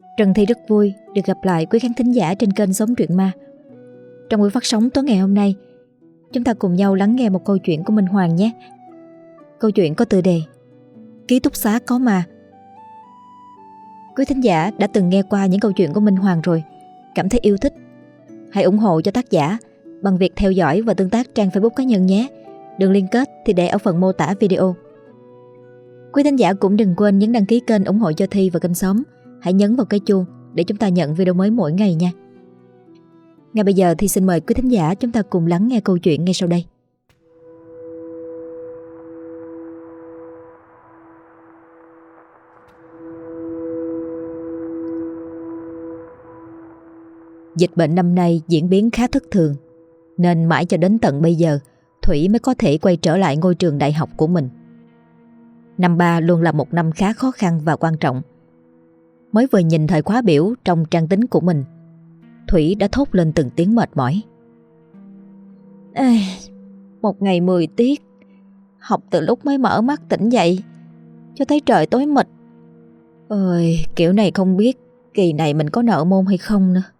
Trần Thi rất vui được gặp lại quý khán thính giả trên kênh Sống Truyện Ma. Trong buổi phát sóng tối ngày hôm nay, chúng ta cùng nhau lắng nghe một câu chuyện của Minh Hoàng nhé. Câu chuyện có tựa đề Ký túc xá có ma. Quý thính giả đã từng nghe qua những câu chuyện của Minh Hoàng rồi, cảm thấy yêu thích, hãy ủng hộ cho tác giả bằng việc theo dõi và tương tác trang Facebook cá nhân nhé. Đường liên kết thì để ở phần mô tả video. Quý thính giả cũng đừng quên nhấn đăng ký kênh ủng hộ cho Thi và kênh Sống. Hãy nhấn vào cái chuông để chúng ta nhận video mới mỗi ngày nha. Ngay bây giờ thì xin mời quý thính giả chúng ta cùng lắng nghe câu chuyện ngay sau đây. Dịch bệnh năm nay diễn biến khá thất thường, nên mãi cho đến tận bây giờ Thủy mới có thể quay trở lại ngôi trường đại học của mình. Năm 3 luôn là một năm khá khó khăn và quan trọng. Mới vừa nhìn thời khóa biểu trong trang tính của mình, Thủy đã thốt lên từng tiếng mệt mỏi. Một ngày 10 tiết, học từ lúc mới mở mắt tỉnh dậy cho thấy trời tối mịt. Ôi, kiểu này không biết kỳ này mình có nợ môn hay không nữa.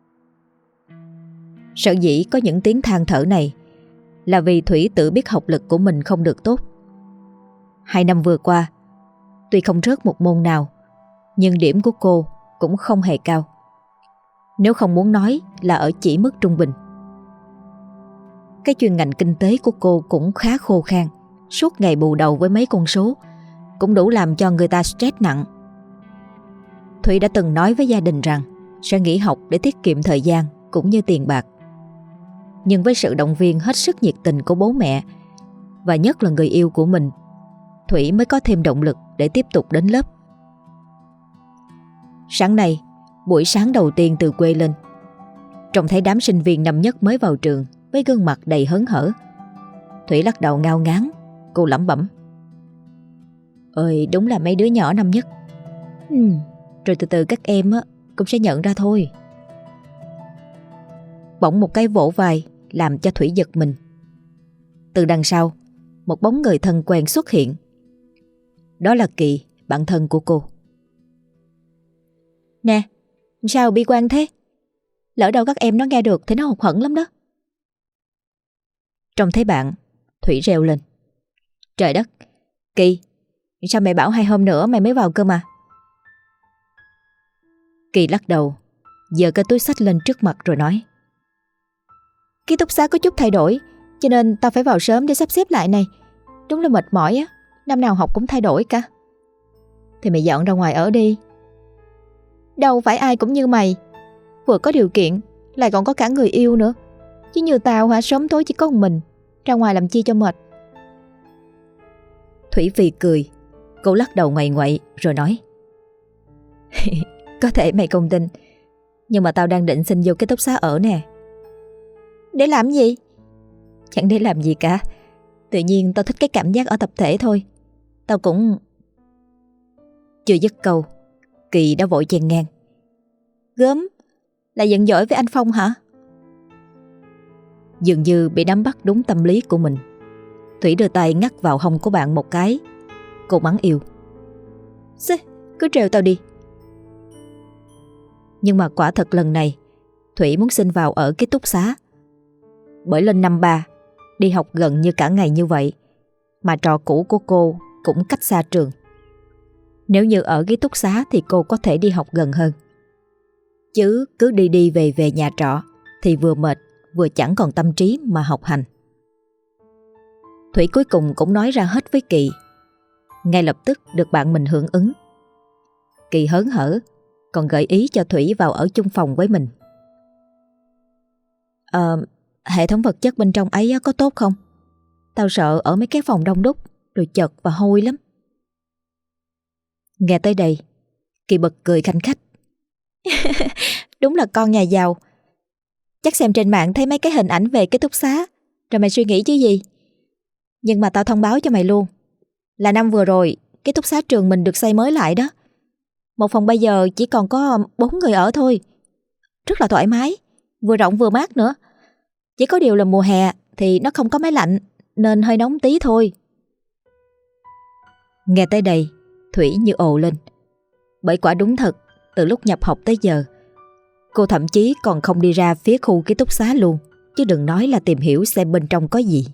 Sở dĩ có những tiếng than thở này là vì Thủy tự biết học lực của mình không được tốt. 2 năm vừa qua, tuy không rớt một môn nào, nhưng điểm của cô cũng không hề cao, nếu không muốn nói là ở chỉ mức trung bình. Cái chuyên ngành kinh tế của cô cũng khá khô khan, suốt ngày bù đầu với mấy con số, cũng đủ làm cho người ta stress nặng. Thủy đã từng nói với gia đình rằng sẽ nghỉ học để tiết kiệm thời gian cũng như tiền bạc. Nhưng với sự động viên hết sức nhiệt tình của bố mẹ, và nhất là người yêu của mình, Thủy mới có thêm động lực để tiếp tục đến lớp. Sáng nay, buổi sáng đầu tiên từ quê lên, trông thấy đám sinh viên năm nhất mới vào trường với gương mặt đầy hớn hở, Thủy lắc đầu ngao ngán. Cô lẩm bẩm: Ơi, đúng là mấy đứa nhỏ năm nhất. Rồi từ từ các em cũng sẽ nhận ra thôi. Bỗng một cái vỗ vai làm cho Thủy giật mình. Từ đằng sau, một bóng người thân quen xuất hiện. Đó là Kỳ, bạn thân của cô. Nè, sao bi quan thế? Lỡ đâu các em nó nghe được thì nó hụt hẫng lắm đó. Trông thấy bạn, Thủy reo lên: Trời đất, Kỳ, sao mày bảo 2 hôm nữa mày mới vào cơ mà? Kỳ lắc đầu, giơ cái túi xách lên trước mặt rồi nói: Ký túc xá có chút thay đổi, cho nên tao phải vào sớm để sắp xếp lại này. Đúng là mệt mỏi á, năm nào học cũng thay đổi cả. Thì mày dọn ra ngoài ở đi. Đâu phải ai cũng như mày, vừa có điều kiện lại còn có cả người yêu nữa. Chứ như tao hả, sống tối chỉ có một mình, ra ngoài làm chi cho mệt. Thủy phì cười. Cô lắc đầu ngoại ngoại rồi nói: Có thể mày không tin, nhưng mà tao đang định xin vô ký túc xá ở nè. Để làm gì? Chẳng để làm gì cả, tự nhiên tao thích cái cảm giác ở tập thể thôi. Tao cũng... Chưa dứt câu, Kỳ đã vội chen ngang: Gớm, là giận dỗi với anh Phong hả? Dường như bị nắm bắt đúng tâm lý của mình, Thủy đưa tay ngắt vào hông của bạn một cái. Cô mắng yêu: Xê, cứ trêu tao đi. Nhưng mà quả thật lần này Thủy muốn xin vào ở ký túc xá. Bởi lên năm 3, đi học gần như cả ngày như vậy, mà trò cũ của cô cũng cách xa trường. Nếu như ở ký túc xá thì cô có thể đi học gần hơn. Chứ cứ đi đi về về nhà trọ thì vừa mệt vừa chẳng còn tâm trí mà học hành. Thủy cuối cùng cũng nói ra hết với Kỳ. Ngay lập tức được bạn mình hưởng ứng. Kỳ hớn hở, còn gợi ý cho Thủy vào ở chung phòng với mình. Hệ thống vật chất bên trong ấy có tốt không? Tao sợ ở mấy cái phòng đông đúc rồi chật và hôi lắm. Nghe tới đây, Kỳ bật cười khanh khách. Đúng là con nhà giàu. Chắc xem trên mạng thấy mấy cái hình ảnh về ký túc xá rồi mày suy nghĩ chứ gì. Nhưng mà tao thông báo cho mày luôn, là năm vừa rồi ký túc xá trường mình được xây mới lại đó. Một phòng bây giờ chỉ còn có 4 người ở thôi. Rất là thoải mái, vừa rộng vừa mát nữa. Chỉ có điều là mùa hè thì nó không có máy lạnh, nên hơi nóng tí thôi. Nghe tới đây, Thủy như ồ lên. Bởi quả đúng thật Từ lúc nhập học tới giờ, cô thậm chí còn không đi ra phía khu ký túc xá luôn, chứ đừng nói là tìm hiểu xem bên trong có gì.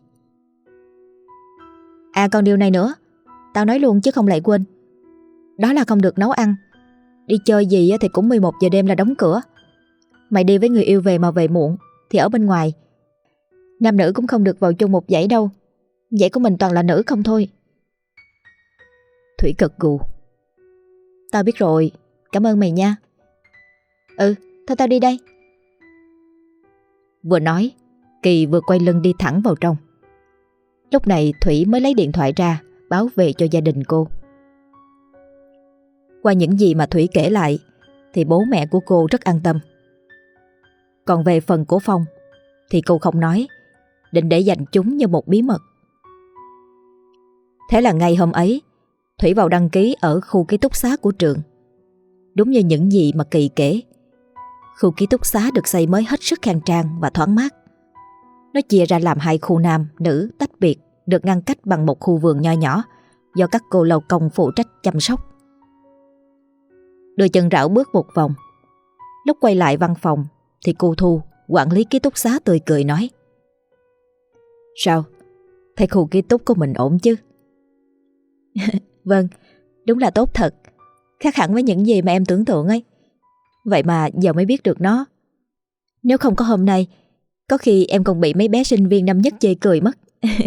À còn điều này nữa, tao nói luôn chứ không lại quên. Đó là không được nấu ăn. Đi chơi gì thì cũng 11 giờ đêm là đóng cửa. Mày đi với người yêu về mà về muộn thì ở bên ngoài. Nam nữ cũng không được vào chung một dãy đâu. Dãy của mình toàn là nữ không thôi. Thủy gật gù. Tao biết rồi, cảm ơn mày nha. Ừ, thôi tao đi đây. Vừa nói, Kỳ vừa quay lưng đi thẳng vào trong. Lúc này Thủy mới lấy điện thoại ra báo về cho gia đình cô. Qua những gì mà Thủy kể lại thì bố mẹ của cô rất an tâm. Còn về phần của Phong thì cô không nói, định để dành chúng như một bí mật. Thế là ngày hôm ấy, Thủy vào đăng ký ở khu ký túc xá của trường. Đúng như những gì mà Kỳ kể, khu ký túc xá được xây mới hết sức khang trang và thoáng mát. Nó chia ra làm 2 khu nam, nữ tách biệt, được ngăn cách bằng một khu vườn nho nhỏ do các cô lao công phụ trách chăm sóc. Đưa chân rảo bước một vòng. Lúc quay lại văn phòng thì cô Thu, quản lý ký túc xá tươi cười nói: Sao? Thấy khu ký túc của mình ổn chứ? Vâng, đúng là tốt thật. Khác hẳn với những gì mà em tưởng tượng ấy. Vậy mà giờ mới biết được nó. Nếu không có hôm nay, có khi em còn bị mấy bé sinh viên năm nhất chê cười mất.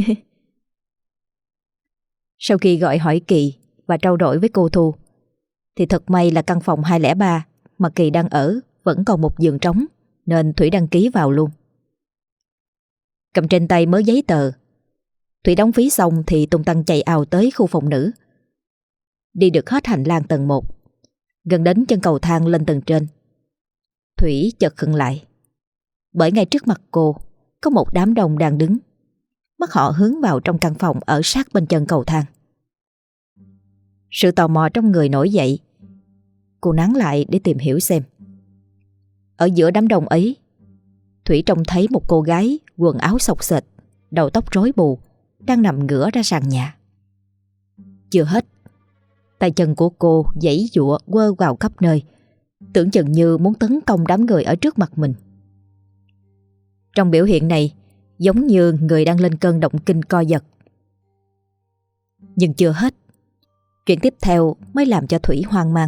Sau khi gọi hỏi Kỳ và trao đổi với cô Thu thì thật may là căn phòng 203 mà Kỳ đang ở vẫn còn một giường trống, nên Thủy đăng ký vào luôn. Cầm trên tay mớ giấy tờ, Thủy đóng phí xong thì tung tăng chạy ào tới khu phòng nữ. Đi được hết hành lang tầng 1, gần đến chân cầu thang lên tầng trên, Thủy chợt khựng lại. Bởi ngay trước mặt cô có một đám đông đang đứng, mắt họ hướng vào trong căn phòng ở sát bên chân cầu thang. Sự tò mò trong người nổi dậy. Cô nán lại để tìm hiểu xem. Ở giữa đám đông ấy, Thủy trông thấy một cô gái quần áo xộc xệch, đầu tóc rối bù, đang nằm ngửa ra sàn nhà. Chưa hết, tay chân của cô giãy giụa quơ vào khắp nơi, tưởng chừng như muốn tấn công đám người ở trước mặt mình. Trong biểu hiện này giống như người đang lên cơn động kinh co giật. Nhưng chưa hết, chuyện tiếp theo mới làm cho Thủy hoang mang.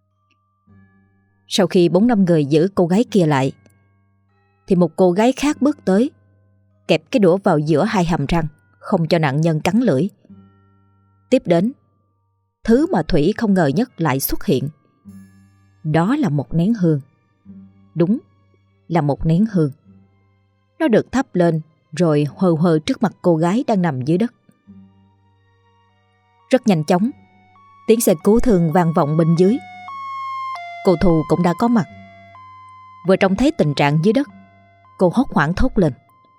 Sau khi 4-5 người giữ cô gái kia lại thì một cô gái khác bước tới, kẹp cái đũa vào giữa 2 hàm răng, không cho nạn nhân cắn lưỡi. Tiếp đến, thứ mà Thủy không ngờ nhất lại xuất hiện. Đó là một nén hương. Đúng, là một nén hương. Nó được thắp lên rồi hờ hờ trước mặt cô gái đang nằm dưới đất. Rất nhanh chóng, tiếng xe cứu thương vang vọng bên dưới. Cô Thu cũng đã có mặt. Vừa trông thấy tình trạng dưới đất, cô hốt hoảng thốt lên: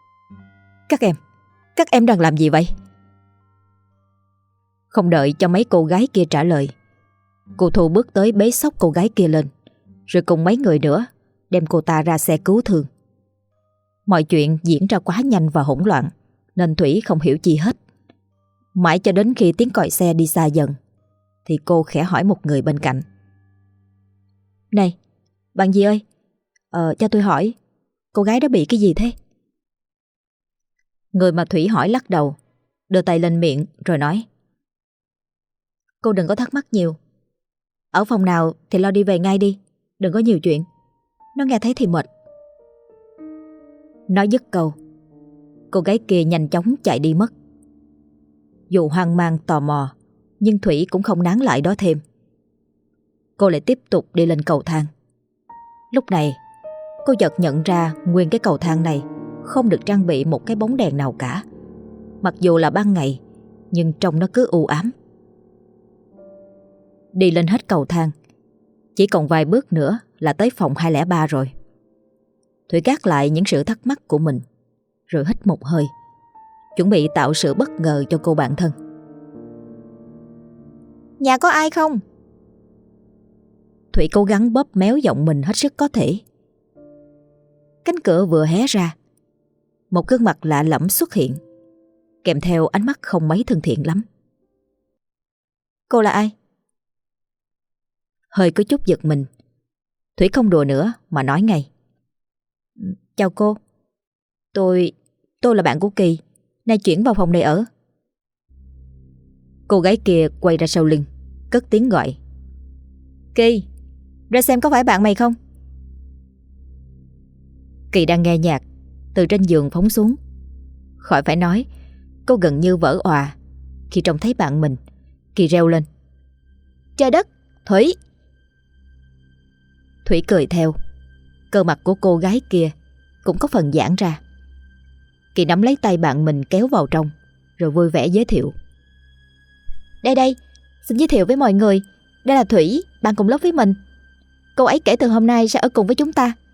Các em đang làm gì vậy? Không đợi cho mấy cô gái kia trả lời, cô Thu bước tới bế xốc cô gái kia lên, rồi cùng mấy người nữa đem cô ta ra xe cứu thương. Mọi chuyện diễn ra quá nhanh và hỗn loạn, nên Thủy không hiểu chi hết. Mãi cho đến khi tiếng còi xe đi xa dần thì cô khẽ hỏi một người bên cạnh: Này, bạn gì ơi, cho tôi hỏi, cô gái đó bị cái gì thế? Người mà Thủy hỏi lắc đầu, đưa tay lên miệng rồi nói: Cô đừng có thắc mắc nhiều. Ở phòng nào thì lo đi về ngay đi, đừng có nhiều chuyện. Nó nghe thấy thì mệt. Nói dứt câu, cô gái kia nhanh chóng chạy đi mất. Dù hoang mang tò mò, nhưng Thủy cũng không nán lại đó thêm. Cô lại tiếp tục đi lên cầu thang. Lúc này, cô chợt nhận ra nguyên cái cầu thang này không được trang bị một cái bóng đèn nào cả. Mặc dù là ban ngày, nhưng trông nó cứ u ám. Đi lên hết cầu thang, chỉ còn vài bước nữa là tới phòng 203 rồi. Thủy gác lại những sự thắc mắc của mình, rồi hít một hơi, chuẩn bị tạo sự bất ngờ cho cô bạn thân. Nhà có ai không? Thủy cố gắng bóp méo giọng mình hết sức có thể. Cánh cửa vừa hé ra, một gương mặt lạ lẫm xuất hiện, kèm theo ánh mắt không mấy thân thiện lắm. Cô là ai? Hơi có chút giật mình Thủy không đùa nữa mà nói ngay. Chào cô, tôi là bạn của Kỳ, nay chuyển vào phòng này ở. Cô gái kia quay ra sau lưng, cất tiếng gọi. Kỳ, ra xem có phải bạn mày không? Kỳ đang nghe nhạc, từ trên giường phóng xuống. Khỏi phải nói, cô gần như vỡ òa khi trông thấy bạn mình. Kỳ reo lên. Trời đất, Thủy! Thủy cười theo. Cơ mặt của cô gái kia cũng có phần giãn ra. Kỳ nắm lấy tay bạn mình kéo vào trong, rồi vui vẻ giới thiệu. Đây, xin giới thiệu với mọi người, đây là Thủy, bạn cùng lớp với mình. Cô ấy kể từ hôm nay sẽ ở cùng với chúng ta.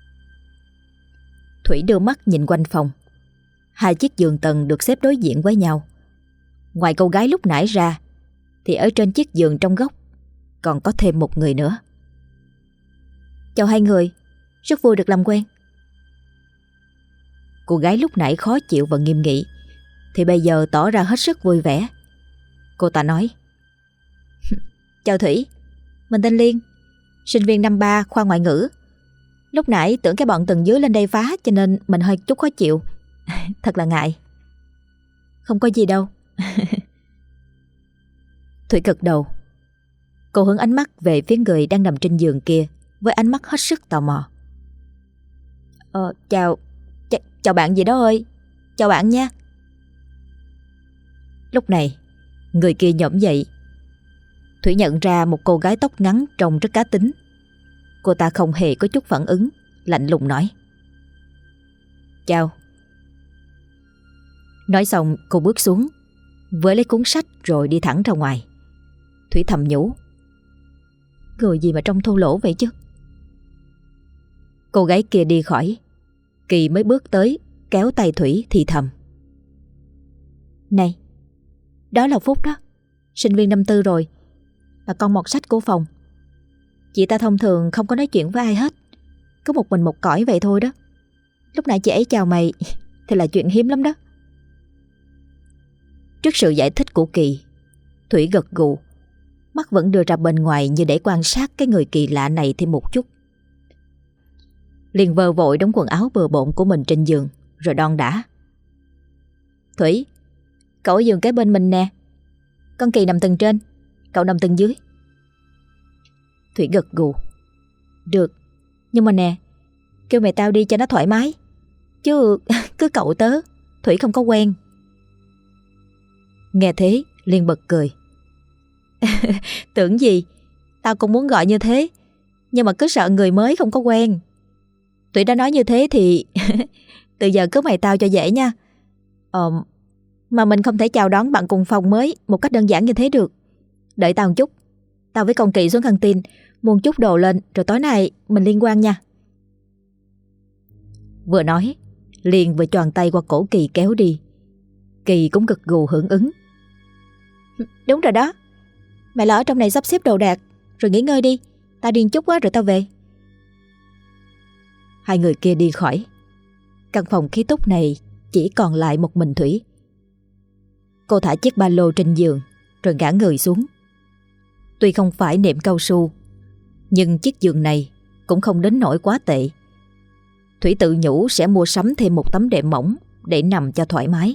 Thủy đưa mắt nhìn quanh phòng. 2 chiếc giường tầng được xếp đối diện với nhau. Ngoài cô gái lúc nãy ra, thì ở trên chiếc giường trong góc còn có thêm một người nữa. Chào hai người, rất vui được làm quen. Cô gái lúc nãy khó chịu và nghiêm nghị thì bây giờ tỏ ra hết sức vui vẻ. Cô ta nói. Chào Thủy, mình tên Liên, sinh viên năm 3 khoa ngoại ngữ. Lúc nãy tưởng cái bọn tầng dưới lên đây phá cho nên mình hơi chút khó chịu. Thật là ngại. Không có gì đâu. Thủy gật đầu. Cô hướng ánh mắt về phía người đang nằm trên giường kia với ánh mắt hết sức tò mò. Chào bạn gì đó ơi. Chào bạn nha. Lúc này người kia nhổm dậy. Thủy nhận ra một cô gái tóc ngắn trông rất cá tính. Cô ta không hề có chút phản ứng, lạnh lùng nói. Chào. Nói xong cô bước xuống, với lấy cuốn sách rồi đi thẳng ra ngoài. Thủy thầm nhủ. Người gì mà trông thô lỗ vậy chứ. Cô gái kia đi khỏi. Kỳ mới bước tới kéo tay Thủy thì thầm. Này, đó là Phúc đó, sinh viên năm 4 rồi, là con mọt sách của phòng. Chị ta thông thường không có nói chuyện với ai hết, cứ một mình một cõi vậy thôi đó. Lúc nãy chị ấy chào mày thì là chuyện hiếm lắm đó. Trước sự giải thích của Kỳ, Thủy gật gù, mắt vẫn đưa ra bên ngoài như để quan sát cái người kỳ lạ này thêm một chút. Liền vờ vội đóng quần áo bừa bộn của mình trên giường, rồi đon đả. Thủy, cậu ở giường kế bên mình nè. Con Kỳ nằm tầng trên, cậu nằm tầng dưới. Thủy gật gù. Được, nhưng mà nè, kêu mày tao đi cho nó thoải mái, chứ cứ cậu tớ, Thủy không có quen. Nghe thế liền bật cười. Tưởng gì, tao cũng muốn gọi như thế, nhưng mà cứ sợ người mới không có quen. Thủy đã nói như thế thì từ giờ cứ mày tao cho dễ nha. Mà mình không thể chào đón bạn cùng phòng mới một cách đơn giản như thế được. Đợi tao một chút, tao với con Kỳ xuống căng tin mua chút đồ lên, rồi tối nay mình liên quan nha. Vừa nói liền vừa choàng tay qua cổ Kỳ kéo đi. Kỳ cũng gật gù hưởng ứng. Đúng rồi đó, mày là ở trong này sắp xếp đồ đạc rồi nghỉ ngơi đi, tao đi chút quá rồi tao về. Hai người kia đi khỏi. Căn phòng khí túc này chỉ còn lại một mình Thủy. Cô thả chiếc ba lô trên giường rồi ngã người xuống. Tuy không phải nệm cao su, nhưng chiếc giường này cũng không đến nỗi quá tệ. Thủy tự nhủ sẽ mua sắm thêm một tấm đệm mỏng để nằm cho thoải mái.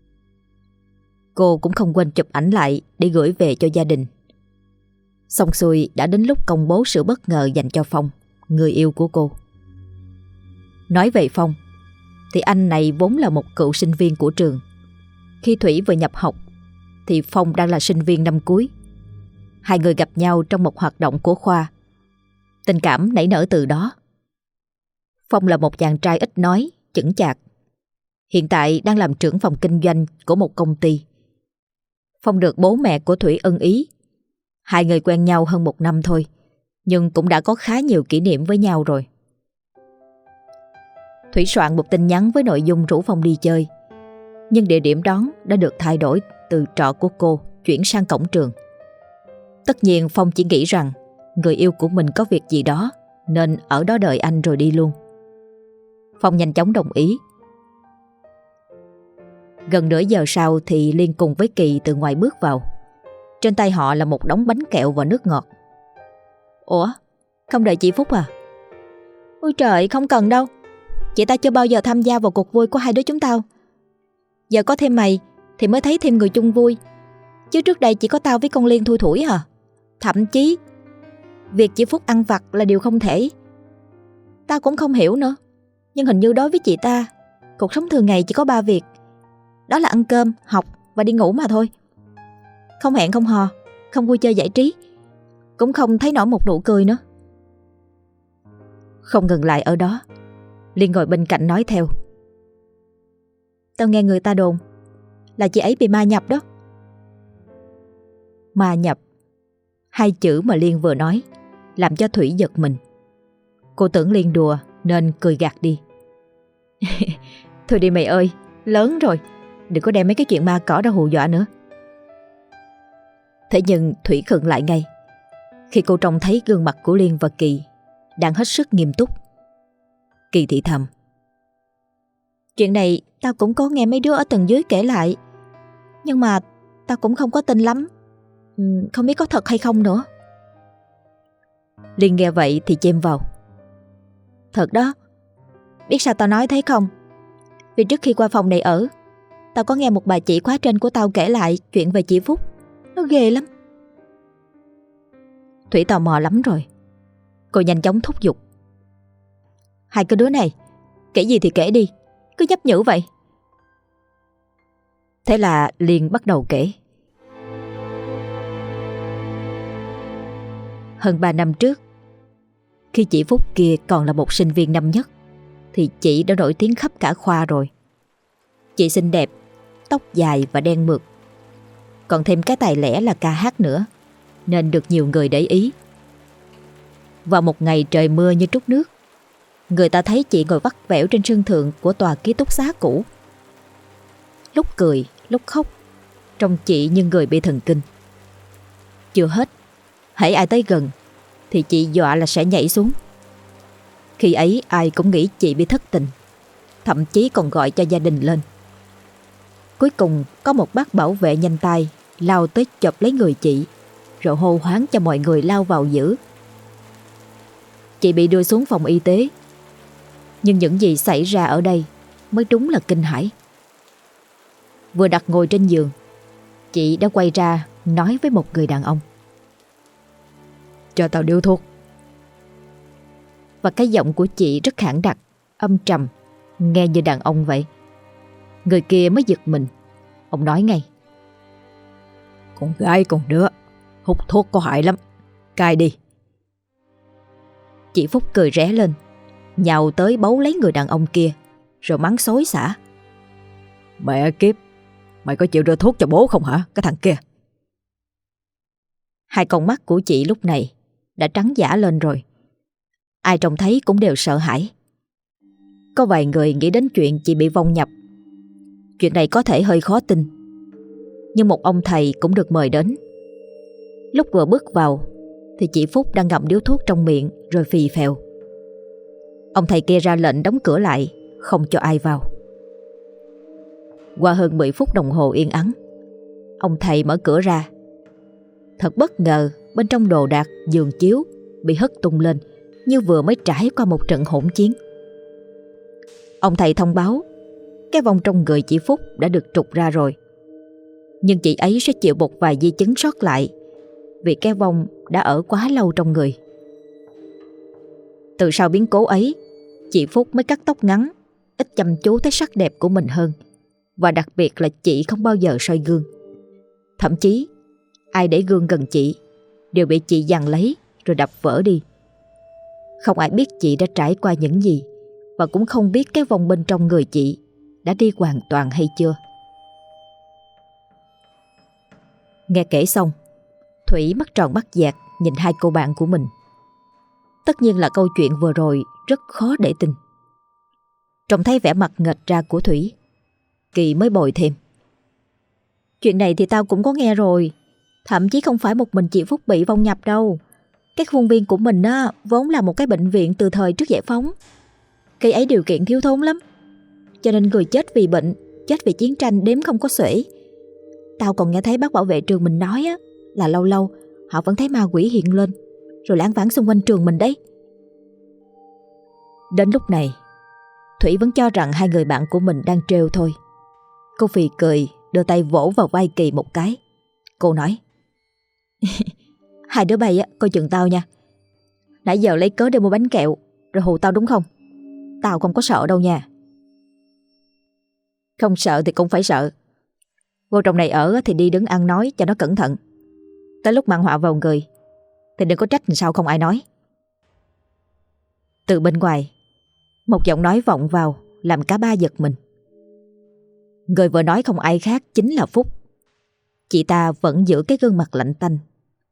Cô cũng không quên chụp ảnh lại để gửi về cho gia đình. Xong xuôi đã đến lúc công bố sự bất ngờ dành cho Phong, người yêu của cô. Nói về Phong thì anh này vốn là một cựu sinh viên của trường. Khi Thủy vừa nhập học thì Phong đang là sinh viên năm cuối. Hai người gặp nhau trong một hoạt động của khoa. Tình cảm nảy nở từ đó. Phong là một chàng trai ít nói, chững chạc. Hiện tại đang làm trưởng phòng kinh doanh của một công ty. Phong được bố mẹ của Thủy ưng ý. Hai người quen nhau hơn 1 năm thôi, nhưng cũng đã có khá nhiều kỷ niệm với nhau rồi. Thủy soạn một tin nhắn với nội dung rủ Phong đi chơi, nhưng địa điểm đón đã được thay đổi từ trọ của cô chuyển sang cổng trường. Tất nhiên Phong chỉ nghĩ rằng người yêu của mình có việc gì đó nên ở đó đợi anh rồi đi luôn. Phong nhanh chóng đồng ý. Gần nửa giờ sau thì Liên cùng với Kỳ từ ngoài bước vào. Trên tay họ là một đống bánh kẹo và nước ngọt. Ủa, Không đợi chị Phúc à? Ôi trời, không cần đâu. Chị ta chưa bao giờ tham gia vào cuộc vui của hai đứa chúng tao. Giờ có thêm mày thì mới thấy thêm người chung vui. Chứ trước đây chỉ có tao với con Liên thui thủi à. Thậm chí việc chị Phúc ăn vặt là điều không thể. Tao cũng không hiểu nữa. Nhưng hình như đối với chị ta, cuộc sống thường ngày chỉ có 3 việc. Đó là ăn cơm, học và đi ngủ mà thôi. Không hẹn không hò, không vui chơi giải trí, cũng không thấy nổi một nụ cười nữa. Không ngừng lại ở đó, Liên ngồi bên cạnh nói theo. Tao nghe người ta đồn là chị ấy bị ma nhập đó. Ma nhập, hai chữ mà Liên vừa nói làm cho Thủy giật mình. Cô tưởng Liên đùa nên cười gạt đi. Thôi đi mày ơi, lớn rồi, đừng có đem mấy cái chuyện ma cỏ ra hù dọa nữa. Thế nhưng Thủy khựng lại ngay khi cô trông thấy gương mặt của Liên và Kỳ đang hết sức nghiêm túc. Kỳ thì thầm. Chuyện này tao cũng có nghe mấy đứa ở tầng dưới kể lại, nhưng mà tao cũng không có tin lắm. Không biết có thật hay không nữa. Liên nghe vậy thì chêm vào. Thật đó. Biết sao tao nói thế không? Vì trước khi qua phòng này ở, tao có nghe một bà chị khóa trên của tao kể lại chuyện về chị Phúc. Nó ghê lắm. Thủy tò mò lắm rồi. Cô nhanh chóng thúc giục. Hai cái đứa này, kể gì thì kể đi, cứ nhấp nhử vậy. Thế là Liên bắt đầu kể. Hơn 3 năm trước, khi chị Phúc kia còn là một sinh viên năm nhất, thì chị đã nổi tiếng khắp cả khoa rồi. Chị xinh đẹp, tóc dài và đen mượt, còn thêm cái tài lẻ là ca hát nữa, nên được nhiều người để ý. Vào một ngày trời mưa như trút nước, người ta thấy chị ngồi vắt vẻo trên sân thượng của tòa ký túc xá cũ. Lúc cười, lúc khóc, trông chị như người bị thần kinh. Chưa hết, hễ ai tới gần thì chị dọa là sẽ nhảy xuống. Khi ấy ai cũng nghĩ chị bị thất tình, thậm chí còn gọi cho gia đình lên. Cuối cùng có một bác bảo vệ nhanh tay lao tới chộp lấy người chị, rồi hô hoáng cho mọi người lao vào giữ. Chị bị đưa xuống phòng y tế. Nhưng những gì xảy ra ở đây mới đúng là kinh hãi. Vừa đặt ngồi trên giường, chị đã quay ra nói với một người đàn ông. Cho tao điếu thuốc. Và cái giọng của chị rất khản đặc, âm trầm, nghe như đàn ông vậy. Người kia mới giật mình. Ông nói ngay. Con gái con đứa, hút thuốc có hại lắm, cai đi. Chị Phúc cười ré lên, nhào tới bấu lấy người đàn ông kia, rồi mắng xối xả. Mẹ kiếp, mày có chịu đưa thuốc cho bố không hả, cái thằng kia? Hai con mắt của chị lúc này đã trắng dã lên rồi. Ai trông thấy cũng đều sợ hãi. Có vài người nghĩ đến chuyện chị bị vong nhập. Chuyện này có thể hơi khó tin, nhưng một ông thầy cũng được mời đến. Lúc vừa bước vào thì chị Phúc đang ngậm điếu thuốc trong miệng rồi phì phèo. Ông thầy kia ra lệnh đóng cửa lại, không cho ai vào. Qua hơn 10 phút đồng hồ yên ắng, ông thầy mở cửa ra. Thật bất ngờ, bên trong đồ đạc, giường chiếu bị hất tung lên như vừa mới trải qua một trận hỗn chiến. Ông thầy thông báo cái vong trong người chị Phúc đã được trục ra rồi, nhưng chị ấy sẽ chịu một vài di chứng sót lại vì cái vong đã ở quá lâu trong người. Từ sau biến cố ấy, chị Phúc mới cắt tóc ngắn, ít chăm chú tới sắc đẹp của mình hơn. Và đặc biệt là chị không bao giờ soi gương. Thậm chí ai để gương gần chị đều bị chị giằng lấy rồi đập vỡ đi. Không ai biết chị đã trải qua những gì, và cũng không biết cái vong bên trong người chị đã đi hoàn toàn hay chưa. Nghe kể xong, Thủy mắt tròn mắt dẹt nhìn hai cô bạn của mình. Tất nhiên là câu chuyện vừa rồi rất khó để tin. Trông thấy vẻ mặt nghệch ra của Thủy, Kỳ mới bồi thêm. Chuyện này thì tao cũng có nghe rồi. Thậm chí không phải một mình chị Phúc bị vong nhập đâu. Cái khuôn viên của mình á, vốn là một cái bệnh viện từ thời trước giải phóng. Khi ấy điều kiện thiếu thốn lắm, cho nên người chết vì bệnh, chết vì chiến tranh đếm không có xuể. Tao còn nghe thấy bác bảo vệ trường mình nói á, là lâu lâu họ vẫn thấy ma quỷ hiện lên, rồi lảng vảng xung quanh trường mình đấy. Đến lúc này, Thủy vẫn cho rằng hai người bạn của mình đang trêu thôi. Cô phì cười, đưa tay vỗ vào vai Kỳ một cái. Cô nói: Hai đứa bay á, coi chừng tao nha. Nãy giờ lấy cớ để mua bánh kẹo rồi hù tao đúng không? Tao không có sợ đâu nha. Không sợ thì cũng phải sợ. Vô trong này ở thì đi đứng ăn nói cho nó cẩn thận. Tới lúc mang họa vào người thì đừng có trách làm sao không ai nói. Từ bên ngoài, một giọng nói vọng vào làm cả ba giật mình. Người vừa nói không ai khác chính là Phúc. Chị ta vẫn giữ cái gương mặt lạnh tanh.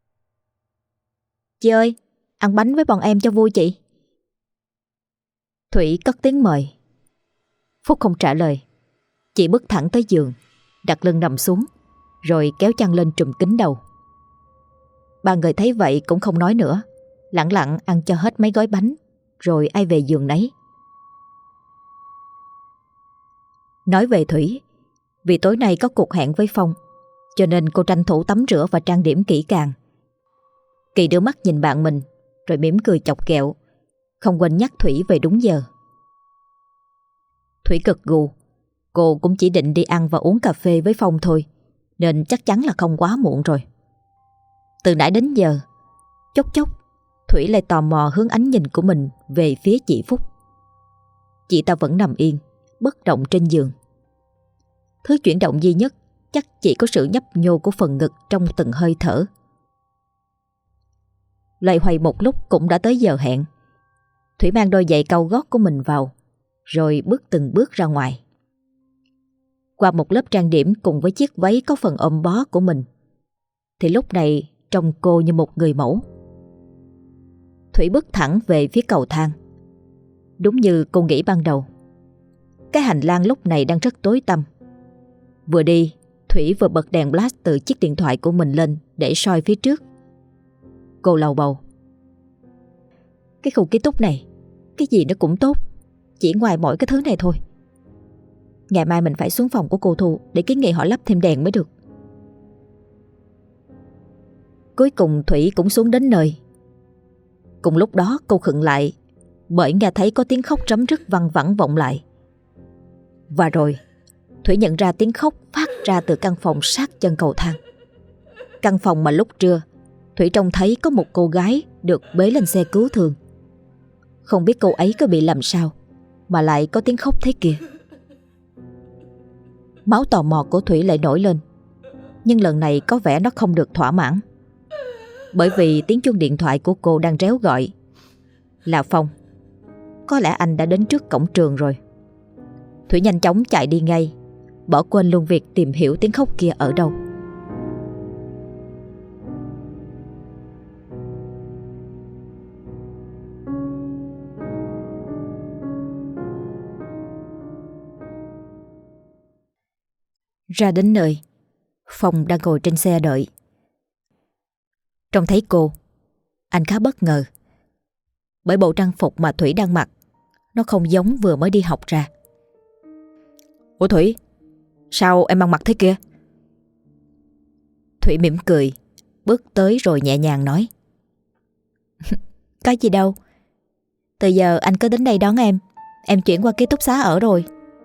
Chị ơi, ăn bánh với bọn em cho vui chị. Thủy cất tiếng mời. Phúc không trả lời. Chị bước thẳng tới giường, đặt lưng nằm xuống, rồi kéo chăn lên trùm kín đầu. Ba người thấy vậy cũng không nói nữa, lặng lặng ăn cho hết mấy gói bánh, rồi ai về giường nấy. Nói về Thủy, vì tối nay có cuộc hẹn với Phong, cho nên cô tranh thủ tắm rửa và trang điểm kỹ càng. Kỳ đưa mắt nhìn bạn mình, rồi mỉm cười chọc ghẹo, không quên nhắc Thủy về đúng giờ. Thủy gật gù. Cô cũng chỉ định đi ăn và uống cà phê với Phong thôi, nên chắc chắn là không quá muộn rồi. Từ nãy đến giờ, chốc chốc Thủy lại tò mò hướng ánh nhìn của mình về phía chị Phúc. Chị ta vẫn nằm yên, bất động trên giường. Thứ chuyển động duy nhất chắc chỉ có sự nhấp nhô của phần ngực trong từng hơi thở. Loay hoay một lúc cũng đã tới giờ hẹn. Thủy mang đôi giày cao gót của mình vào, rồi bước từng bước ra ngoài. Qua một lớp trang điểm cùng với chiếc váy có phần ôm bó của mình, thì lúc này trông cô như một người mẫu. Thủy bước thẳng về phía cầu thang. Đúng như cô nghĩ ban đầu, cái hành lang lúc này đang rất tối tăm. Vừa đi, Thủy vừa bật đèn flash từ chiếc điện thoại của mình lên để soi phía trước. Cô lầu bầu: Cái khu ký túc này, cái gì nó cũng tốt, chỉ ngoài mỗi cái thứ này thôi. Ngày mai mình phải xuống phòng của cô Thu để kiến nghị họ lắp thêm đèn mới được. Cuối cùng Thủy cũng xuống đến nơi. Cùng lúc đó cô khựng lại, bởi nghe thấy có tiếng khóc rấm rứt văng vẳng vọng lại. Và rồi Thủy nhận ra tiếng khóc phát ra từ căn phòng sát chân cầu thang. Căn phòng mà lúc trưa Thủy trông thấy có một cô gái được bế lên xe cứu thương. Không biết cô ấy có bị làm sao mà lại có tiếng khóc thế kia. Máu tò mò của Thủy lại nổi lên, nhưng lần này có vẻ nó không được thỏa mãn, bởi vì tiếng chuông điện thoại của cô đang réo gọi. Là Phong. Có lẽ anh đã đến trước cổng trường rồi. Thủy nhanh chóng chạy đi ngay, bỏ quên luôn việc tìm hiểu tiếng khóc kia ở đâu. Ra đến nơi, Phong đang ngồi trên xe đợi. Trông thấy cô, anh khá bất ngờ, bởi bộ trang phục mà Thủy đang mặc nó không giống vừa mới đi học ra. Ủa Thủy, sao em ăn mặc thế kia? Thủy mỉm cười, bước tới rồi nhẹ nhàng nói: Có gì đâu, từ giờ anh cứ đến đây đón em chuyển qua ký túc xá ở rồi.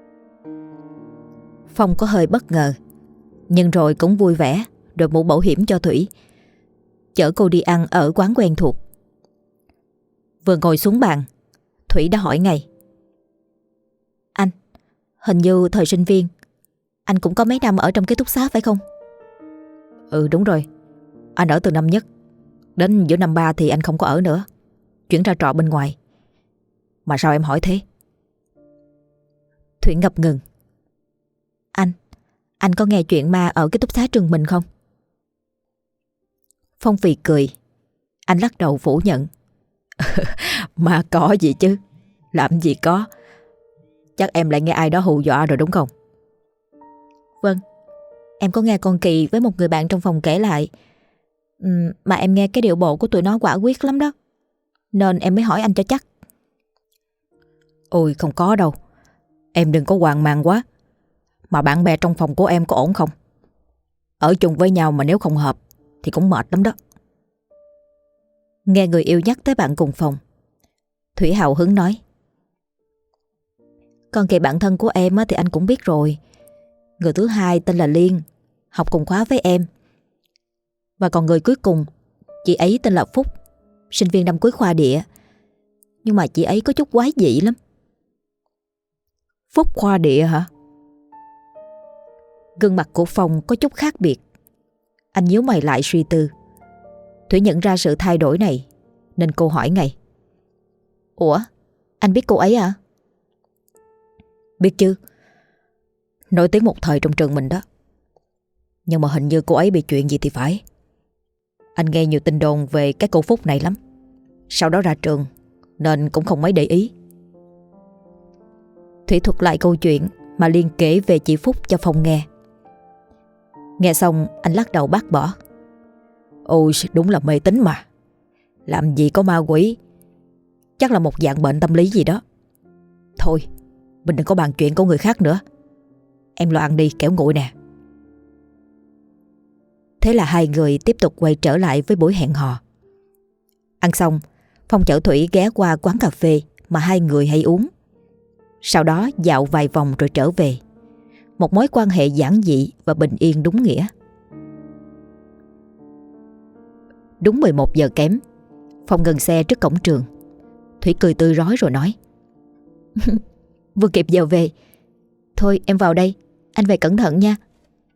Phong có hơi bất ngờ, nhưng rồi cũng vui vẻ, đội mũ bảo hiểm cho Thủy, chở cô đi ăn ở quán quen thuộc. Vừa ngồi xuống bàn, Thủy đã hỏi ngay: Anh, hình như thời sinh viên anh cũng có mấy năm ở trong ký túc xá phải không? Ừ đúng rồi, anh ở từ năm nhất, đến giữa năm 3 thì anh không có ở nữa, chuyển ra trọ bên ngoài. Mà sao em hỏi thế? Thủy ngập ngừng: Anh có nghe chuyện ma ở ký túc xá trường mình không? Phong phì cười. Anh lắc đầu phủ nhận: Mà có gì chứ, làm gì có. Chắc em lại nghe ai đó hù dọa rồi đúng không? Vâng, em có nghe con Kỳ với một người bạn trong phòng kể lại. Mà em nghe cái điệu bộ của tụi nó quả quyết lắm đó, nên em mới hỏi anh cho chắc. Ôi không có đâu, em đừng có hoang mang quá. Mà bạn bè trong phòng của em có ổn không? Ở chung với nhau mà nếu không hợp thì cũng mệt lắm đó. Nghe người yêu nhắc tới bạn cùng phòng, Thủy hào hứng nói: Còn kể bạn thân của em thì anh cũng biết rồi. Người thứ hai tên là Liên, học cùng khóa với em. Và còn người cuối cùng, chị ấy tên là Phúc, sinh viên năm cuối khoa địa. Nhưng mà chị ấy có chút quái dị lắm. Phúc khoa địa hả? Gương mặt của Phong có chút khác biệt. Anh nhíu mày lại suy tư. Thủy nhận ra sự thay đổi này nên cô hỏi ngay: Ủa, anh biết cô ấy à? Biết chứ, nổi tiếng một thời trong trường mình đó. Nhưng mà hình như cô ấy bị chuyện gì thì phải. Anh nghe nhiều tin đồn về cái cô Phúc này lắm. Sau đó ra trường nên cũng không mấy để ý. Thủy thuật lại câu chuyện mà Liên kể về chị Phúc cho Phong nghe. Nghe xong anh lắc đầu bác bỏ: Ôi, đúng là mê tín mà. Làm gì có ma quỷ. Chắc là một dạng bệnh tâm lý gì đó. Thôi, mình đừng có bàn chuyện của người khác nữa. Em lo ăn đi, kẻo nguội nè. Thế là hai người tiếp tục quay trở lại với buổi hẹn hò. Ăn xong, Phong chở Thủy ghé qua quán cà phê mà hai người hay uống. Sau đó dạo vài vòng rồi trở về. Một mối quan hệ giản dị và bình yên đúng nghĩa. Đúng 11 giờ kém, Phong ngừng xe trước cổng trường. Thủy cười tươi rói rồi nói: Vừa kịp giờ về. Thôi em vào đây, anh về cẩn thận nha.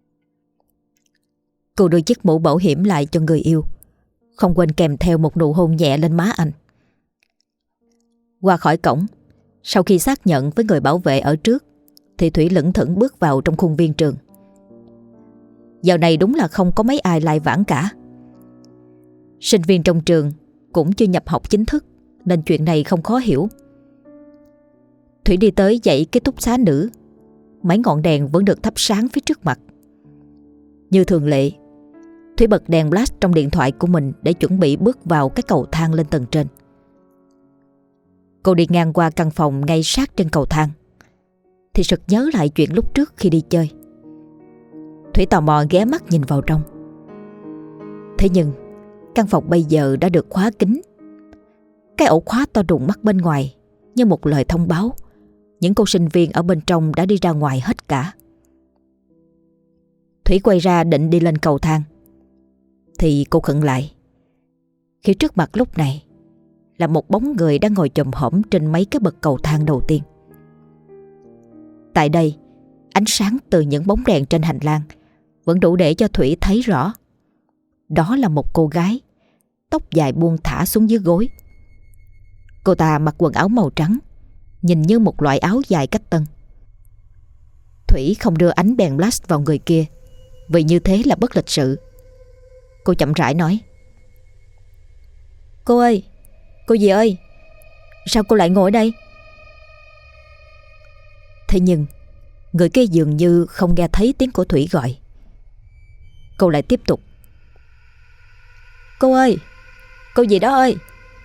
Cô đưa chiếc mũ bảo hiểm lại cho người yêu, không quên kèm theo một nụ hôn nhẹ lên má anh. Qua khỏi cổng, sau khi xác nhận với người bảo vệ ở trước, thì Thủy lững thững bước vào trong khuôn viên trường. Giờ này đúng là không có mấy ai lại vãng cả. Sinh viên trong trường cũng chưa nhập học chính thức, nên chuyện này không khó hiểu. Thủy đi tới dãy ký túc xá nữ. Mấy ngọn đèn vẫn được thắp sáng phía trước mặt. Như thường lệ, Thủy bật đèn flash trong điện thoại của mình để chuẩn bị bước vào cái cầu thang lên tầng trên. Cô đi ngang qua căn phòng ngay sát trên cầu thang thì sực nhớ lại chuyện lúc trước khi đi chơi. Thủy tò mò ghé mắt nhìn vào trong. Thế nhưng căn phòng bây giờ đã được khóa kín. Cái ổ khóa to đùng mắt bên ngoài như một lời thông báo những cô sinh viên ở bên trong đã đi ra ngoài hết cả. Thủy quay ra định đi lên cầu thang thì cô khựng lại khi trước mặt lúc này là một bóng người đang ngồi chồm hổm trên mấy cái bậc cầu thang đầu tiên. Tại đây, ánh sáng từ những bóng đèn trên hành lang vẫn đủ để cho Thủy thấy rõ. Đó là một cô gái, tóc dài buông thả xuống dưới gối. Cô ta mặc quần áo màu trắng, nhìn như một loại áo dài cách tân. Thủy không đưa ánh đèn flash vào người kia, vì như thế là bất lịch sự. Cô chậm rãi nói: Cô ơi, cô dì ơi, sao cô lại ngồi ở đây? Thế nhưng người kia dường như không nghe thấy tiếng của Thủy gọi. Cô lại tiếp tục: Cô ơi, cô dì đó ơi.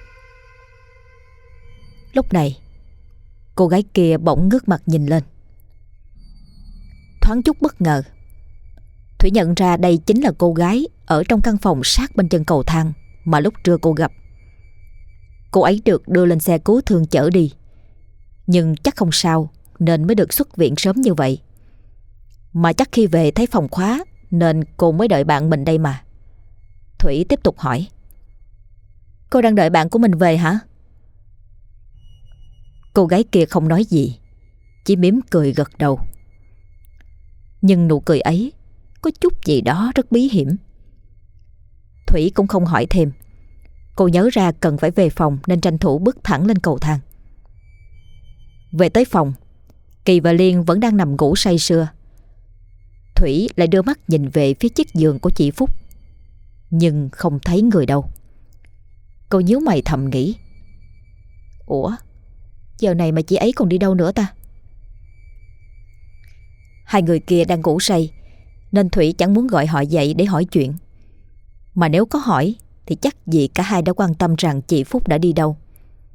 Lúc này cô gái kia bỗng ngước mặt nhìn lên. Thoáng chút bất ngờ, Thủy nhận ra đây chính là cô gái ở trong căn phòng sát bên chân cầu thang mà lúc trưa cô gặp. Cô ấy được đưa lên xe cứu thương chở đi, nhưng chắc không sao nên mới được xuất viện sớm như vậy. Mà chắc khi về thấy phòng khóa nên cô mới đợi bạn mình đây mà. Thủy tiếp tục hỏi: Cô đang đợi bạn của mình về hả? Cô gái kia không nói gì, chỉ mỉm cười gật đầu. Nhưng nụ cười ấy có chút gì đó rất bí hiểm. Thủy cũng không hỏi thêm. Cô nhớ ra cần phải về phòng nên tranh thủ bước thẳng lên cầu thang. Về tới phòng, Kỳ và Liên vẫn đang nằm ngủ say sưa. Thủy lại đưa mắt nhìn về phía chiếc giường của chị Phúc, nhưng không thấy người đâu. Cô nhíu mày thầm nghĩ: Ủa, giờ này mà chị ấy còn đi đâu nữa ta? Hai người kia đang ngủ say nên Thủy chẳng muốn gọi họ dậy để hỏi chuyện. Mà nếu có hỏi thì chắc gì cả hai đã quan tâm rằng chị Phúc đã đi đâu.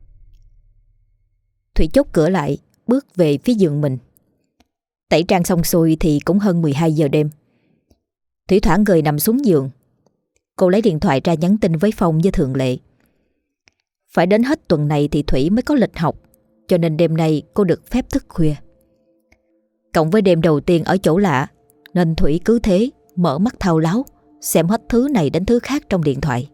Thủy chốt cửa lại, bước về phía giường mình. Tẩy trang xong xuôi thì cũng hơn 12 giờ đêm. Thủy thoảng người nằm xuống giường. Cô lấy điện thoại ra nhắn tin với Phong như thường lệ. Phải đến hết tuần này thì Thủy mới có lịch học, cho nên đêm nay cô được phép thức khuya. Cộng với đêm đầu tiên ở chỗ lạ, nên Thủy cứ thế mở mắt thao láo, xem hết thứ này đến thứ khác trong điện thoại.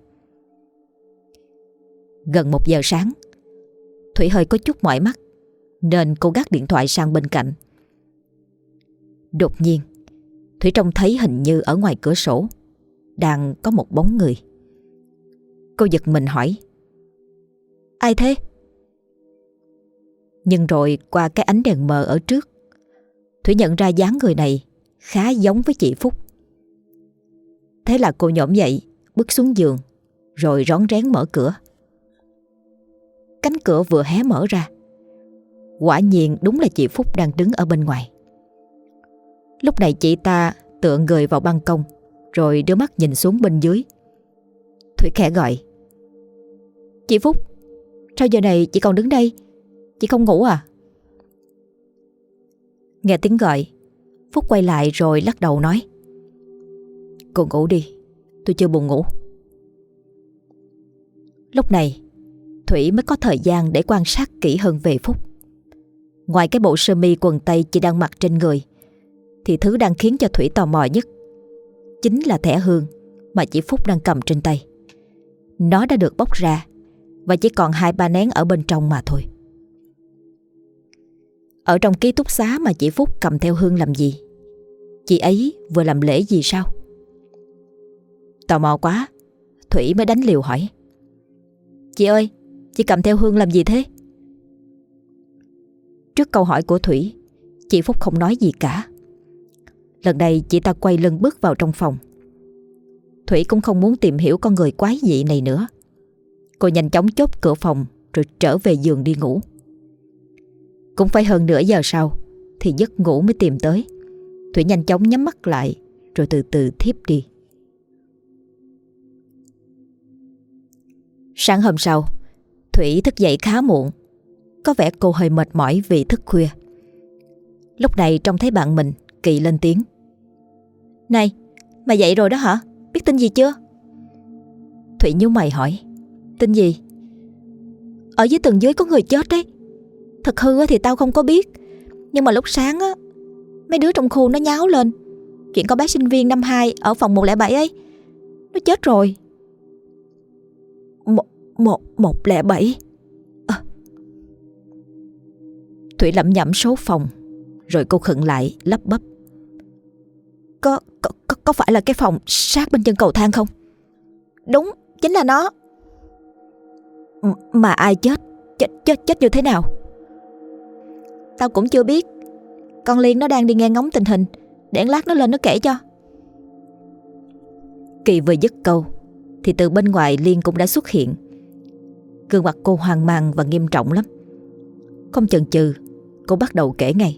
Gần 1 giờ sáng, Thủy hơi có chút mỏi mắt, nên cô gác điện thoại sang bên cạnh. Đột nhiên, Thủy trông thấy hình như ở ngoài cửa sổ đang có một bóng người. Cô giật mình hỏi: "Ai thế?" Nhưng rồi qua cái ánh đèn mờ ở trước, Thủy nhận ra dáng người này khá giống với chị Phúc. Thế là cô nhổm dậy, bước xuống giường, rồi rón rén mở cửa. Cánh cửa vừa hé mở ra, quả nhiên đúng là chị Phúc đang đứng ở bên ngoài. Lúc này chị ta tựa người vào ban công, rồi đưa mắt nhìn xuống bên dưới. Thủy khẽ gọi: "Chị Phúc, sao giờ này chị còn đứng đây? Chị không ngủ à?" Nghe tiếng gọi, Phúc quay lại rồi lắc đầu nói: "Cô ngủ đi, tôi chưa buồn ngủ." Lúc này Thủy mới có thời gian để quan sát kỹ hơn về Phúc. Ngoài cái bộ sơ mi quần tây chị đang mặc trên người, thì thứ đang khiến cho Thủy tò mò nhất chính là thẻ hương mà chị Phúc đang cầm trên tay. Nó đã được bóc ra và chỉ còn 2-3 nén ở bên trong mà thôi. Ở trong ký túc xá mà chị Phúc cầm theo hương làm gì? Chị ấy vừa làm lễ gì sao? Tò mò quá, Thủy mới đánh liều hỏi: "Chị ơi, chị cầm theo hương làm gì thế?" Trước câu hỏi của Thủy, chị Phúc không nói gì cả. Lần này chị ta quay lưng bước vào trong phòng. Thủy cũng không muốn tìm hiểu con người quái dị này nữa. Cô nhanh chóng chốt cửa phòng rồi trở về giường đi ngủ. Cũng phải hơn nửa giờ sau thì giấc ngủ mới tìm tới. Thủy nhanh chóng nhắm mắt lại rồi từ từ thiếp đi. Sáng hôm sau, Thủy thức dậy khá muộn. Có vẻ cô hơi mệt mỏi vì thức khuya. Lúc này trông thấy bạn mình, Kỳ lên tiếng: "Này, mày dậy rồi đó hả? Biết tin gì chưa?" Thủy nhíu mày hỏi: "Tin gì?" "Ở dưới tầng dưới có người chết đấy. Thật hư thì tao không có biết, nhưng mà lúc sáng á, mấy đứa trong khu nó nháo lên chuyện con bé sinh viên năm 2 ở phòng 107 ấy, nó chết rồi." 107 à. Thủy lẩm nhẩm số phòng, rồi cô khựng lại lắp bắp: Có phải là cái phòng sát bên chân cầu thang không?" "Đúng, chính là nó." Mà ai chết? Chết như thế nào?" "Tao cũng chưa biết. Con Liên nó đang đi nghe ngóng tình hình, để lát nó lên nó kể cho." Kỳ vừa dứt câu thì từ bên ngoài Liên cũng đã xuất hiện. Gương mặt cô hoang mang và nghiêm trọng lắm. Không chần chừ, cô bắt đầu kể ngay.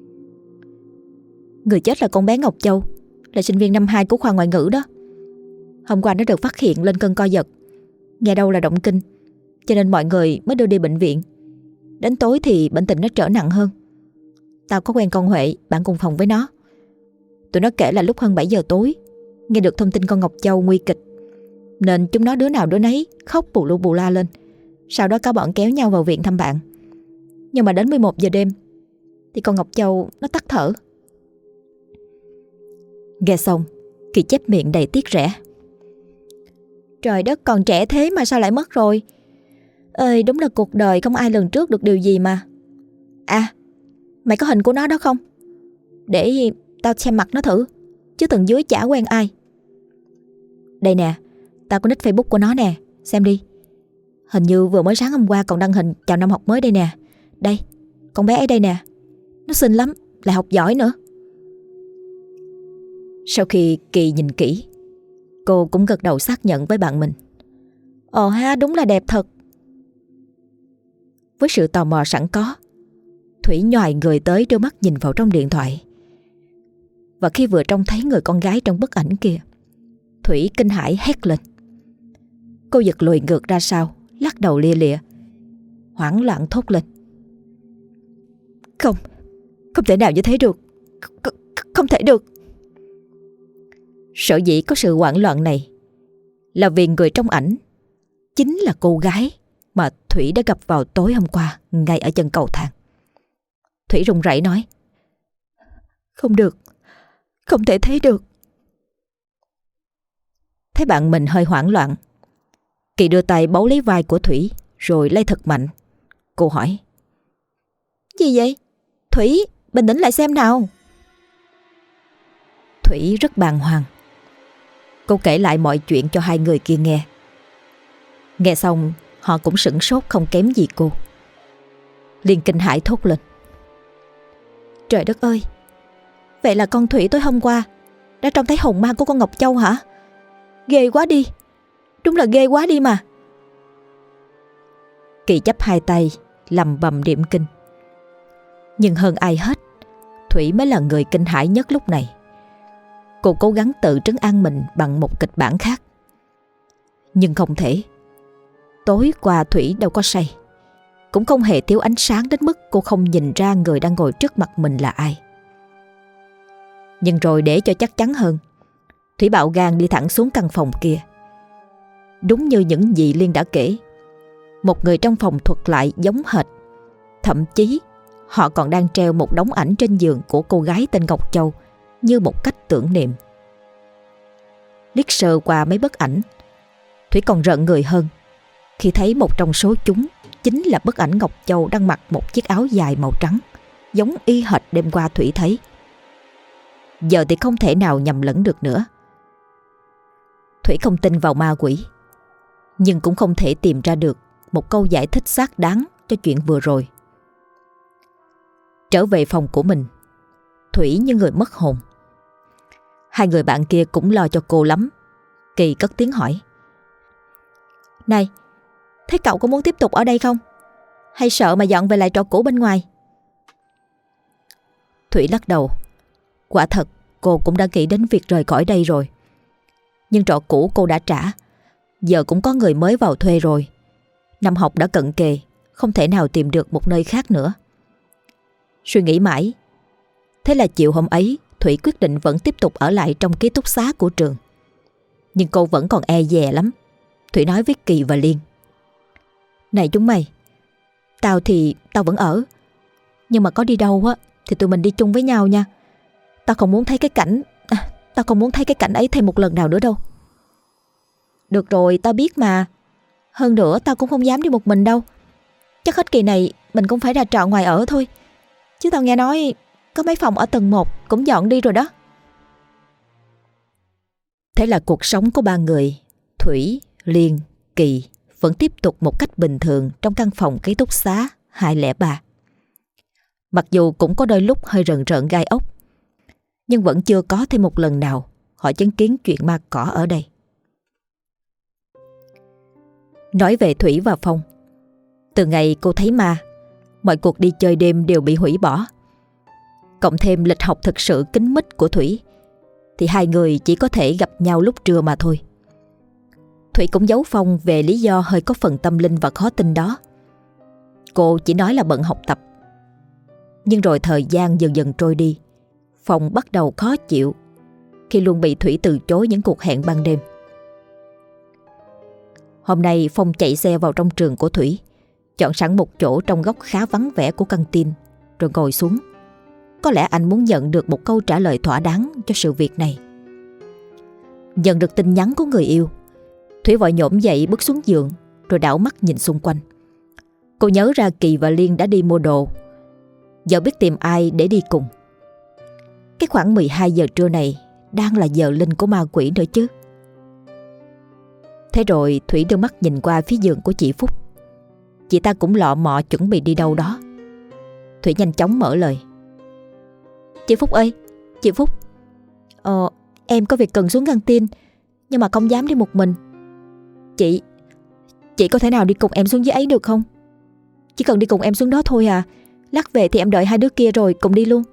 "Người chết là con bé Ngọc Châu, là sinh viên năm 2 của khoa ngoại ngữ đó. Hôm qua nó được phát hiện lên cơn co giật, nghe đâu là động kinh, cho nên mọi người mới đưa đi bệnh viện. Đến tối thì bệnh tình nó trở nặng hơn. Tao có quen con Huệ, bạn cùng phòng với nó. Tụi nó kể là lúc hơn 7 giờ tối nghe được thông tin con Ngọc Châu nguy kịch, nên chúng nó đứa nào đứa nấy khóc bù lu bù la lên. Sau đó cả bọn kéo nhau vào viện thăm bạn. Nhưng mà đến 11 giờ đêm thì con Ngọc Châu nó tắt thở." Nghe xong, Kỳ chép miệng đầy tiếc rẻ: "Trời đất, còn trẻ thế mà sao lại mất rồi? Ơi, đúng là cuộc đời không ai lường trước được điều gì mà. À, mày có hình của nó đó không? Để tao xem mặt nó thử, chứ tầng dưới chả quen ai." "Đây nè, tao có nick Facebook của nó nè, xem đi. Hình như vừa mới sáng hôm qua còn đăng hình chào năm học mới đây nè. Đây, con bé ấy đây nè. Nó xinh lắm, lại học giỏi nữa." Sau khi Kỳ nhìn kỹ, cô cũng gật đầu xác nhận với bạn mình: "Ồ ha, đúng là đẹp thật." Với sự tò mò sẵn có, Thủy nhoài người tới đưa mắt nhìn vào trong điện thoại. Và khi vừa trông thấy người con gái trong bức ảnh kia, Thủy kinh hãi hét lên. Cô giật lùi ngược ra sau, lắc đầu lia lịa, hoảng loạn thốt lên: Không thể nào như thế được. Không thể được." Sở dĩ có sự hoảng loạn này là vì người trong ảnh chính là cô gái mà Thủy đã gặp vào tối hôm qua ngay ở chân cầu thang. Thủy run rẩy nói: "Không được, không thể thấy được." Thấy bạn mình hơi hoảng loạn, Kỳ đưa tay bấu lấy vai của Thủy rồi lấy thật mạnh. Cô hỏi: "Gì vậy? Thủy, bình tĩnh lại xem nào." Thủy rất bàng hoàng. Cô kể lại mọi chuyện cho hai người kia nghe. Nghe xong họ cũng sửng sốt không kém gì cô. Liền kinh hãi thốt lên: "Trời đất ơi, vậy là con Thủy tối hôm qua đã trông thấy hồn ma của con Ngọc Châu hả? Ghê quá đi, đúng là ghê quá đi mà." Kỳ chắp hai tay lầm bầm niệm kinh. Nhưng hơn ai hết, Thủy mới là người kinh hãi nhất lúc này. Cô cố gắng tự trấn an mình bằng một kịch bản khác. Nhưng không thể. Tối qua Thủy đâu có say, cũng không hề thiếu ánh sáng đến mức cô không nhìn ra người đang ngồi trước mặt mình là ai. Nhưng rồi để cho chắc chắn hơn, Thủy bạo gan đi thẳng xuống căn phòng kia. Đúng như những gì Liên đã kể, một người trong phòng thuật lại giống hệt. Thậm chí họ còn đang treo một đống ảnh trên giường của cô gái tên Ngọc Châu như một cách tưởng niệm. Liếc sơ qua mấy bức ảnh, Thủy còn rợn người hơn khi thấy một trong số chúng chính là bức ảnh Ngọc Châu đang mặc một chiếc áo dài màu trắng, giống y hệt đêm qua Thủy thấy. Giờ thì không thể nào nhầm lẫn được nữa. Thủy không tin vào ma quỷ, nhưng cũng không thể tìm ra được một câu giải thích xác đáng cho chuyện vừa rồi. Trở về phòng của mình, Thủy như người mất hồn. Hai người bạn kia cũng lo cho cô lắm. Kỳ cất tiếng hỏi: "Này, thế cậu có muốn tiếp tục ở đây không? Hay sợ mà dọn về lại trọ cũ bên ngoài?" Thủy lắc đầu. Quả thật cô cũng đã nghĩ đến việc rời khỏi đây rồi. Nhưng trọ cũ cô đã trả, giờ cũng có người mới vào thuê rồi. Năm học đã cận kề, không thể nào tìm được một nơi khác nữa. Suy nghĩ mãi, thế là chiều hôm ấy Thủy quyết định vẫn tiếp tục ở lại trong ký túc xá của trường. Nhưng cô vẫn còn e dè lắm. Thủy nói với Kỳ và Liên: "Này chúng mày, tao vẫn ở, nhưng mà có đi đâu á thì tụi mình đi chung với nhau nha. Tao không muốn thấy cái cảnh ấy thêm một lần nào nữa đâu." "Được rồi, tao biết mà. Hơn nữa tao cũng không dám đi một mình đâu. Chắc hết kỳ này mình cũng phải ra trọ ngoài ở thôi. Chứ tao nghe nói có mấy phòng ở tầng 1 cũng dọn đi rồi đó." Thế là cuộc sống của ba người Thủy, Liên, Kỳ vẫn tiếp tục một cách bình thường trong căn phòng ký túc xá 203. Mặc dù cũng có đôi lúc hơi rợn rợn gai ốc, nhưng vẫn chưa có thêm một lần nào họ chứng kiến chuyện ma cỏ ở đây. Nói về Thủy và Phong, từ ngày cô thấy ma, mọi cuộc đi chơi đêm đều bị hủy bỏ. Cộng thêm lịch học thực sự kín mít của Thủy, thì hai người chỉ có thể gặp nhau lúc trưa mà thôi. Thủy cũng giấu Phong về lý do hơi có phần tâm linh và khó tin đó. Cô chỉ nói là bận học tập. Nhưng rồi thời gian dần dần trôi đi, Phong bắt đầu khó chịu khi luôn bị Thủy từ chối những cuộc hẹn ban đêm. Hôm nay Phong chạy xe vào trong trường của Thủy, chọn sẵn một chỗ trong góc khá vắng vẻ của căng tin, rồi ngồi xuống. Có lẽ anh muốn nhận được một câu trả lời thỏa đáng cho sự việc này. Nhận được tin nhắn của người yêu, Thủy vội nhổm dậy bước xuống giường, rồi đảo mắt nhìn xung quanh. Cô nhớ ra Kỳ và Liên đã đi mua đồ, giờ biết tìm ai để đi cùng. Cái khoảng 12 giờ trưa này đang là giờ linh của ma quỷ nữa chứ. Thế rồi Thủy đưa mắt nhìn qua phía giường của chị Phúc. Chị ta cũng lọ mọ chuẩn bị đi đâu đó. Thủy nhanh chóng mở lời: "Chị Phúc ơi, chị Phúc, em có việc cần xuống căng tin, nhưng mà không dám đi một mình. Chị có thể nào đi cùng em xuống dưới ấy được không? Chỉ cần đi cùng em xuống đó thôi à. Lát về thì em đợi hai đứa kia rồi cùng đi luôn."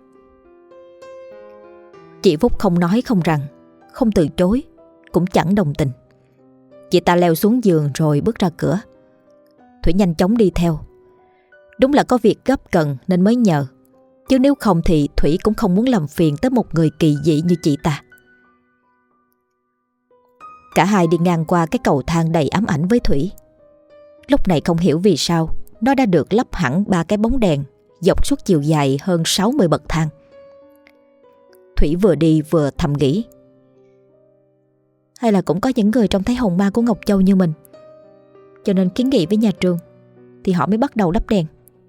Chị Phúc không nói không rằng, không từ chối, cũng chẳng đồng tình. Chị ta leo xuống giường rồi bước ra cửa. Thủy nhanh chóng đi theo. Đúng là có việc gấp cần nên mới nhờ, chứ nếu không thì Thủy cũng không muốn làm phiền tới một người kỳ dị như chị ta. Cả hai đi ngang qua cái cầu thang đầy ám ảnh với Thủy. Lúc này không hiểu vì sao nó đã được lắp hẳn 3 cái bóng đèn dọc suốt chiều dài hơn 60 bậc thang. Thủy vừa đi vừa thầm nghĩ, hay là cũng có những người trông thấy hồn ma của Ngọc Châu như mình, cho nên kiến nghị với nhà trường thì họ mới bắt đầu lắp đèn.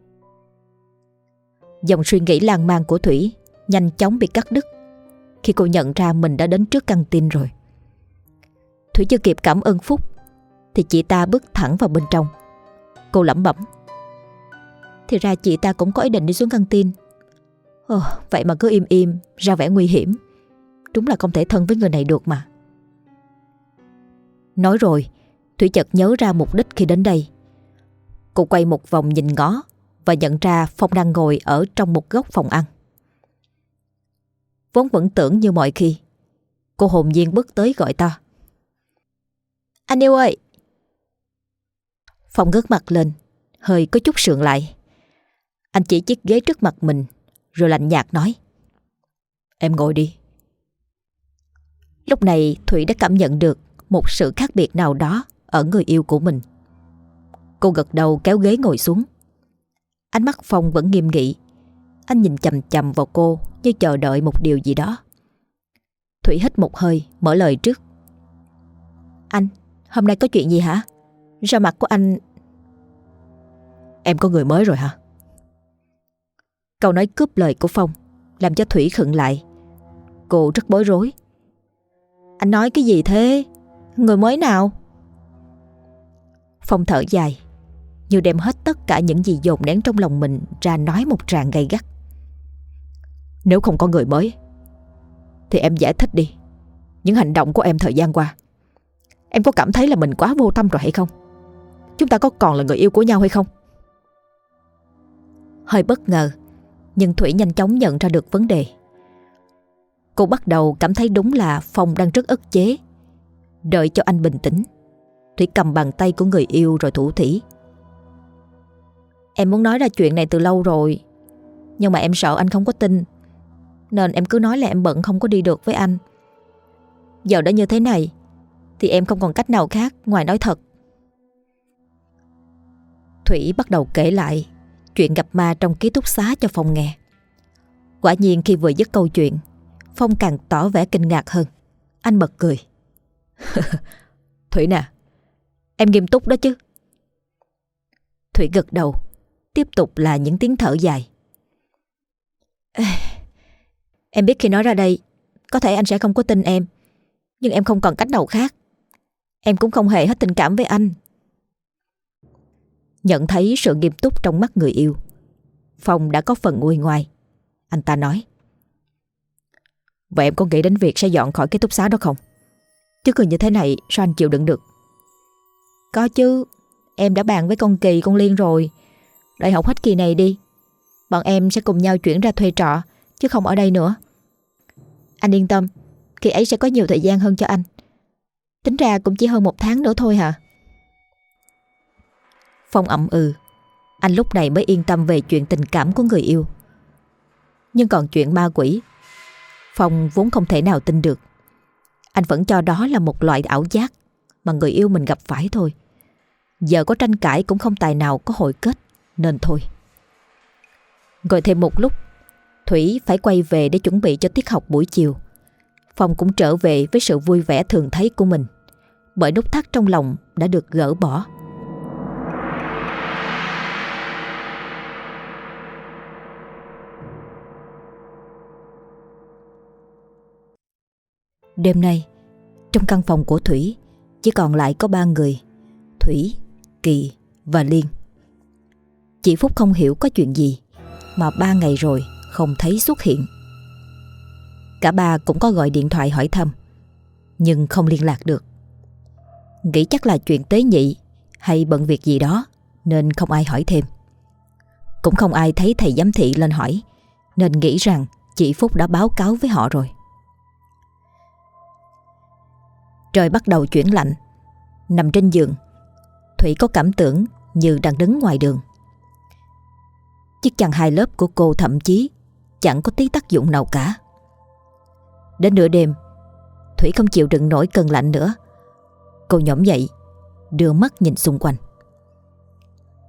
Dòng suy nghĩ lan man của Thủy nhanh chóng bị cắt đứt khi cô nhận ra mình đã đến trước căng tin rồi. Thủy chưa kịp cảm ơn Phúc thì chị ta bước thẳng vào bên trong. Cô lẩm bẩm, thì ra chị ta cũng có ý định đi xuống căng tin. Vậy mà cứ im im ra vẻ nguy hiểm. Đúng là không thể thân với người này được mà. Nói rồi Thủy chợt nhớ ra mục đích khi đến đây. Cô quay một vòng nhìn ngó và nhận ra Phong đang ngồi ở trong một góc phòng ăn. Vốn vẫn tưởng như mọi khi, cô hồn nhiên bước tới gọi to, anh yêu ơi. Phong ngước mặt lên, hơi có chút sượng lại. Anh chỉ chiếc ghế trước mặt mình rồi lạnh nhạt nói, em ngồi đi. Lúc này Thủy đã cảm nhận được một sự khác biệt nào đó ở người yêu của mình. Cô gật đầu kéo ghế ngồi xuống. Ánh mắt Phong vẫn nghiêm nghị. Anh nhìn chằm chằm vào cô như chờ đợi một điều gì đó. Thủy hít một hơi, mở lời trước. Anh, hôm nay có chuyện gì hả? Sao mặt của anh... Em có người mới rồi hả? Câu nói cướp lời của Phong làm cho Thủy khựng lại. Cô rất bối rối. Anh nói cái gì thế? Người mới nào? Phong thở dài, như đem hết tất cả những gì dồn nén trong lòng mình ra nói một tràng gay gắt. Nếu không có người mới thì em giải thích đi những hành động của em thời gian qua. Em có cảm thấy là mình quá vô tâm rồi hay không? Chúng ta có còn là người yêu của nhau hay không? Hơi bất ngờ, nhưng Thủy nhanh chóng nhận ra được vấn đề. Cô bắt đầu cảm thấy đúng là Phong đang rất ức chế. Đợi cho anh bình tĩnh, Thủy cầm bàn tay của người yêu rồi thủ thỉ. Em muốn nói ra chuyện này từ lâu rồi, nhưng mà em sợ anh không có tin, nên em cứ nói là em bận không có đi được với anh. Giờ đã như thế này thì em không còn cách nào khác ngoài nói thật. Thủy bắt đầu kể lại chuyện gặp ma trong ký túc xá cho Phong nghe. Quả nhiên khi vừa dứt câu chuyện, Phong càng tỏ vẻ kinh ngạc hơn. Anh bật cười. Thủy nè, em nghiêm túc đó chứ? Thủy gật đầu. Tiếp tục là những tiếng thở dài. Em biết khi nói ra đây có thể anh sẽ không có tin em, nhưng em không còn cách nào khác. Em cũng không hề hết tình cảm với anh. Nhận thấy sự nghiêm túc trong mắt người yêu, Phong đã có phần nguôi ngoai. Anh ta nói, vậy em có nghĩ đến việc sẽ dọn khỏi ký túc xá đó không? Chứ cứ như thế này sao anh chịu đựng được? Có chứ, em đã bàn với con Kỳ con Liên rồi. Đợi học hết kỳ này đi, bọn em sẽ cùng nhau chuyển ra thuê trọ, chứ không ở đây nữa. Anh yên tâm, kỳ ấy sẽ có nhiều thời gian hơn cho anh. Tính ra cũng chỉ hơn 1 tháng nữa thôi hả? Phong ậm ừ. Anh lúc này mới yên tâm về chuyện tình cảm của người yêu. Nhưng còn chuyện ma quỷ, Phong vốn không thể nào tin được. Anh vẫn cho đó là một loại ảo giác mà người yêu mình gặp phải thôi. Giờ có tranh cãi cũng không tài nào có hồi kết, nên thôi. Ngồi thêm một lúc, Thủy phải quay về để chuẩn bị cho tiết học buổi chiều. Phong cũng trở về với sự vui vẻ thường thấy của mình, bởi nút thắt trong lòng đã được gỡ bỏ. Đêm nay, trong căn phòng của Thủy chỉ còn lại có 3 người: Thủy, Kỳ và Liên. Chị Phúc không hiểu có chuyện gì mà 3 ngày rồi không thấy xuất hiện. Cả ba cũng có gọi điện thoại hỏi thăm, nhưng không liên lạc được. Nghĩ chắc là chuyện tế nhị hay bận việc gì đó nên không ai hỏi thêm. Cũng không ai thấy thầy giám thị lên hỏi, nên nghĩ rằng chị Phúc đã báo cáo với họ rồi. Trời bắt đầu chuyển lạnh. Nằm trên giường, Thủy có cảm tưởng như đang đứng ngoài đường. Chiếc chăn 2 lớp của cô thậm chí chẳng có tí tác dụng nào cả. Đến nửa đêm, Thủy không chịu đựng nổi cơn lạnh nữa. Cô nhổm dậy, đưa mắt nhìn xung quanh.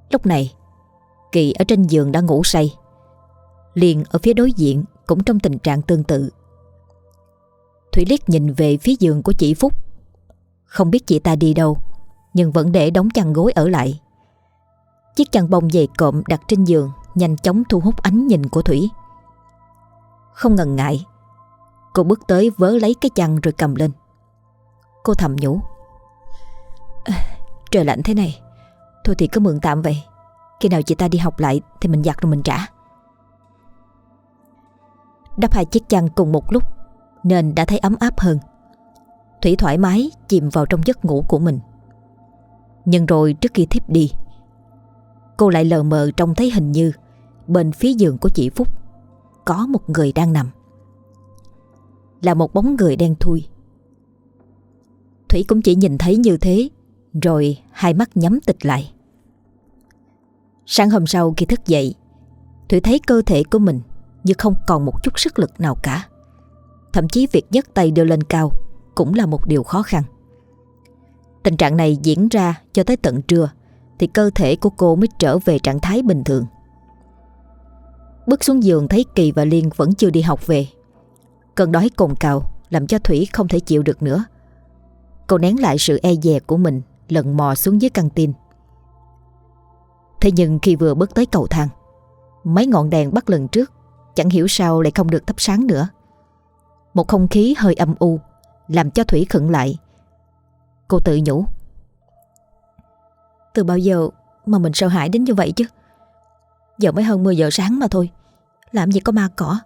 Lúc này Kỳ ở trên giường đã ngủ say. Liên ở phía đối diện cũng trong tình trạng tương tự. Thủy liếc nhìn về phía giường của chị Phúc. Không biết chị ta đi đâu, nhưng vẫn để đống chăn gối ở lại. Chiếc chăn bông dày cộm đặt trên giường nhanh chóng thu hút ánh nhìn của Thủy. Không ngần ngại, cô bước tới vớ lấy cái chăn rồi cầm lên. Cô thầm nhủ: Trời lạnh thế này, thôi thì cứ mượn tạm vậy. Khi nào chị ta đi học lại thì mình giặt rồi mình trả. Đắp hai chiếc chăn cùng một lúc nên đã thấy ấm áp hơn. Thủy thoải mái chìm vào trong giấc ngủ của mình. Nhưng rồi trước khi thiếp đi, cô lại lờ mờ trông thấy hình như bên phía giường của chị Phúc có một người đang nằm. Là một bóng người đen thui. Thủy cũng chỉ nhìn thấy như thế, rồi hai mắt nhắm tịt lại. Sáng hôm sau khi thức dậy, Thủy thấy cơ thể của mình như không còn một chút sức lực nào cả. Thậm chí việc nhấc tay đưa lên cao cũng là một điều khó khăn. Tình trạng này diễn ra cho tới tận trưa thì cơ thể của cô mới trở về trạng thái bình thường. Bước xuống giường thấy Kỳ và Liên vẫn chưa đi học về. Cơn đói cồn cào làm cho Thủy không thể chịu được nữa. Cô nén lại sự e dè của mình, lần mò xuống dưới căng tin. Thế nhưng khi vừa bước tới cầu thang, mấy ngọn đèn bắt lần trước chẳng hiểu sao lại không được thắp sáng nữa. Một không khí hơi âm u làm cho Thủy khựng lại. Cô tự nhủ: Từ bao giờ mà mình sợ hãi đến như vậy chứ? Giờ mới hơn 10 giờ sáng mà thôi, làm gì có ma cỏ.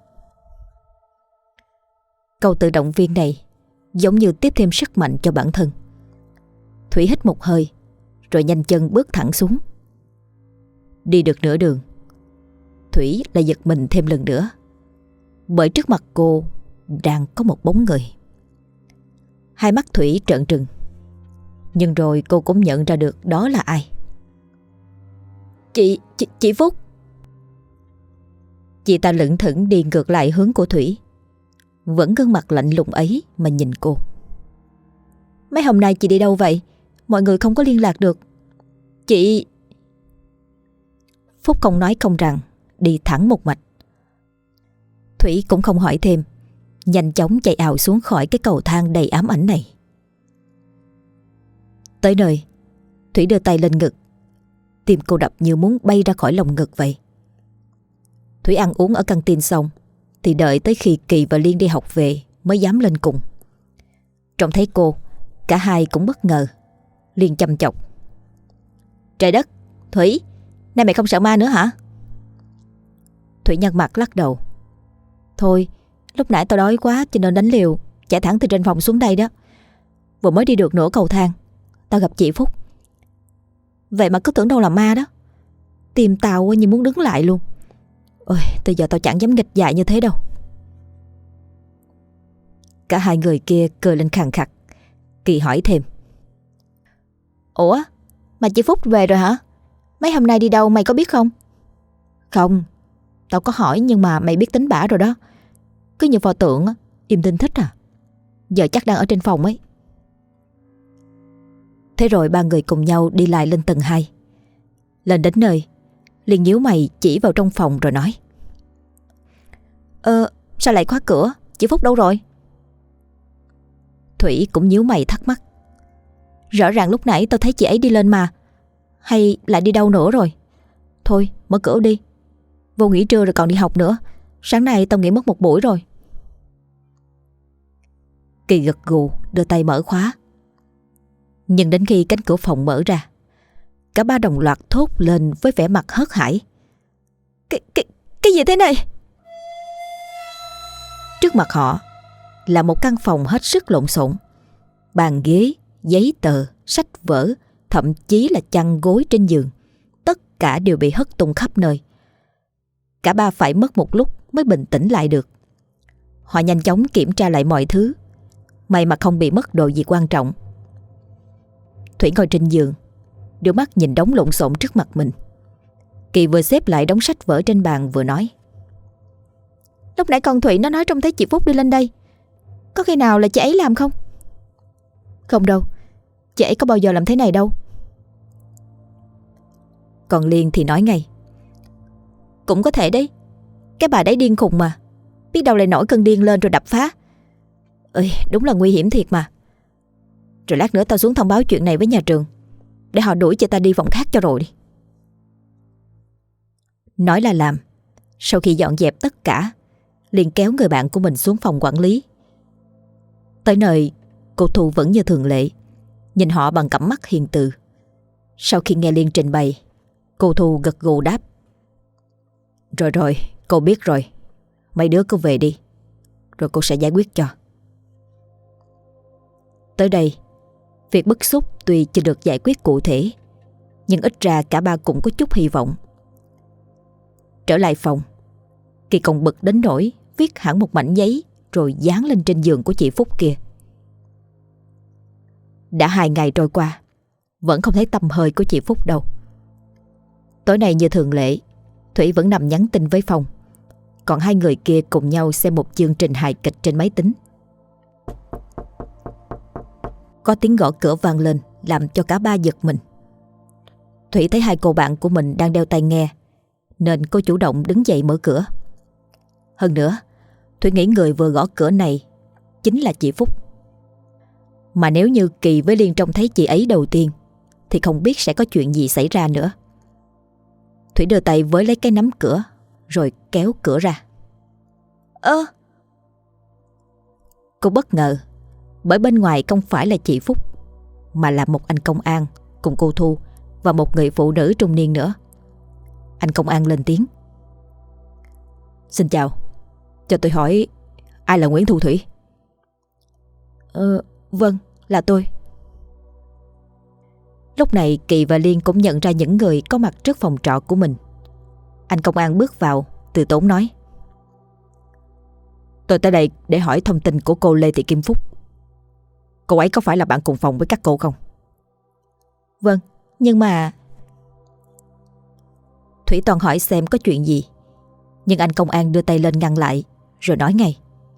Câu tự động viên này giống như tiếp thêm sức mạnh cho bản thân. Thủy hít một hơi rồi nhanh chân bước thẳng xuống. Đi được nửa đường, Thủy lại giật mình thêm lần nữa, bởi trước mặt cô đang có một bóng người. Hai mắt Thủy trợn trừng, nhưng rồi cô cũng nhận ra được đó là ai. Chị Phúc. Chị ta lững thững đi ngược lại hướng của Thủy, vẫn gương mặt lạnh lùng ấy mà nhìn cô. Mấy hôm nay chị đi đâu vậy? Mọi người không có liên lạc được. Chị... Phúc không nói không rằng, đi thẳng một mạch. Thủy cũng không hỏi thêm, nhanh chóng chạy ào xuống khỏi cái cầu thang đầy ám ảnh này. Tới nơi, Thủy đưa tay lên ngực. Tim cô đập như muốn bay ra khỏi lồng ngực vậy. Thủy ăn uống ở căng tin xong thì đợi tới khi Kỳ và Liên đi học về mới dám lên cùng. Trông thấy cô, cả hai cũng bất ngờ. Liên chăm chọc: Trời đất, Thủy, nay mày không sợ ma nữa hả? Thủy nhăn mặt lắc đầu: Thôi, lúc nãy tao đói quá cho nên đánh liều chạy thẳng từ trên phòng xuống đây đó. Vừa mới đi được nửa cầu thang, tao gặp chị Phúc. Vậy mà cứ tưởng đâu là ma đó. Tim tao như muốn đứng lại luôn. Ôi, từ giờ tao chẳng dám nghịch dại như thế đâu. Cả hai người kia cười lên khàn khặt. Kỳ hỏi thêm: Ủa, mà chị Phúc về rồi hả? Mấy hôm nay đi đâu mày có biết không? Không, tao có hỏi nhưng mà mày biết tính bả rồi đó. Cứ như pho tượng á, im tinh thích à. Giờ chắc đang ở trên phòng ấy. Thế rồi ba người cùng nhau đi lại lên tầng 2. Lên đến nơi, Liên nhíu mày chỉ vào trong phòng rồi nói: Sao lại khóa cửa? Chị Phúc đâu rồi? Thủy cũng nhíu mày thắc mắc: Rõ ràng lúc nãy tao thấy chị ấy đi lên mà. Hay lại đi đâu nữa rồi? Thôi mở cửa đi. Vô nghỉ trưa rồi còn đi học nữa. Sáng nay tao nghỉ mất một buổi rồi. Kỳ gật gù đưa tay mở khóa. Nhưng đến khi cánh cửa phòng mở ra, cả ba đồng loạt thốt lên với vẻ mặt hớt hải: Cái gì thế này? Trước mặt họ là một căn phòng hết sức lộn xộn. Bàn ghế, giấy tờ, sách vở, thậm chí là chăn gối trên giường, tất cả đều bị hất tung khắp nơi. Cả ba phải mất một lúc mới bình tĩnh lại được. Họ nhanh chóng kiểm tra lại mọi thứ. May mà không bị mất đồ gì quan trọng. Thủy ngồi trên giường, đưa mắt nhìn đống lộn xộn trước mặt mình. Kỳ vừa xếp lại đống sách vở trên bàn vừa nói: Lúc nãy con Thủy nó nói trông thấy chị Phúc đi lên đây. Có khi nào là chị ấy làm không? Không đâu, chị ấy có bao giờ làm thế này đâu. Còn Liên thì nói ngay: Cũng có thể đấy, cái bà đấy điên khùng mà, biết đâu lại nổi cơn điên lên rồi đập phá. Ơi, đúng là nguy hiểm thiệt mà. Rồi lát nữa tao xuống thông báo chuyện này với nhà trường, để họ đuổi cho ta đi phòng khác cho rồi đi. Nói là làm. Sau khi dọn dẹp tất cả, Liên kéo người bạn của mình xuống phòng quản lý. Tới nơi, cô Thu vẫn như thường lệ, nhìn họ bằng cặp mắt hiền từ. Sau khi nghe Liên trình bày, cô Thu gật gù đáp: Rồi rồi, cô biết rồi. Mấy đứa cứ về đi, rồi cô sẽ giải quyết cho. Tới đây, việc bức xúc tuy chưa được giải quyết cụ thể, nhưng ít ra cả ba cũng có chút hy vọng. Trở lại phòng, Kỳ còn bực đến nỗi viết hẳn một mảnh giấy rồi dán lên trên giường của chị Phúc kia. Đã 2 ngày trôi qua, vẫn không thấy tăm hơi của chị Phúc đâu. Tối nay như thường lệ, Thủy vẫn nằm nhắn tin với Phong, còn hai người kia cùng nhau xem một chương trình hài kịch trên máy tính. Có tiếng gõ cửa vang lên làm cho cả ba giật mình. Thủy thấy hai cô bạn của mình đang đeo tai nghe, nên cô chủ động đứng dậy mở cửa. Hơn nữa, Thủy nghĩ người vừa gõ cửa này chính là chị Phúc. Mà nếu như Kỳ với Liên trông thấy chị ấy đầu tiên thì không biết sẽ có chuyện gì xảy ra nữa. Thủy đưa tay với lấy cái nắm cửa rồi kéo cửa ra. Cô bất ngờ bởi bên ngoài không phải là chị Phúc, mà là một anh công an cùng cô Thu và một người phụ nữ trung niên nữa. Anh công an lên tiếng: Xin chào, cho tôi hỏi ai là Nguyễn Thu Thủy? Vâng, là tôi. Lúc này Kỳ và Liên cũng nhận ra những người có mặt trước phòng trọ của mình. Anh công an bước vào, từ tốn nói: Tôi tới đây để hỏi thông tin của cô Lê Thị Kim Phúc. Cô ấy có phải là bạn cùng phòng với các cô không? Vâng, nhưng mà... Thủy toàn hỏi xem có chuyện gì, nhưng anh công an đưa tay lên ngăn lại, rồi nói ngay: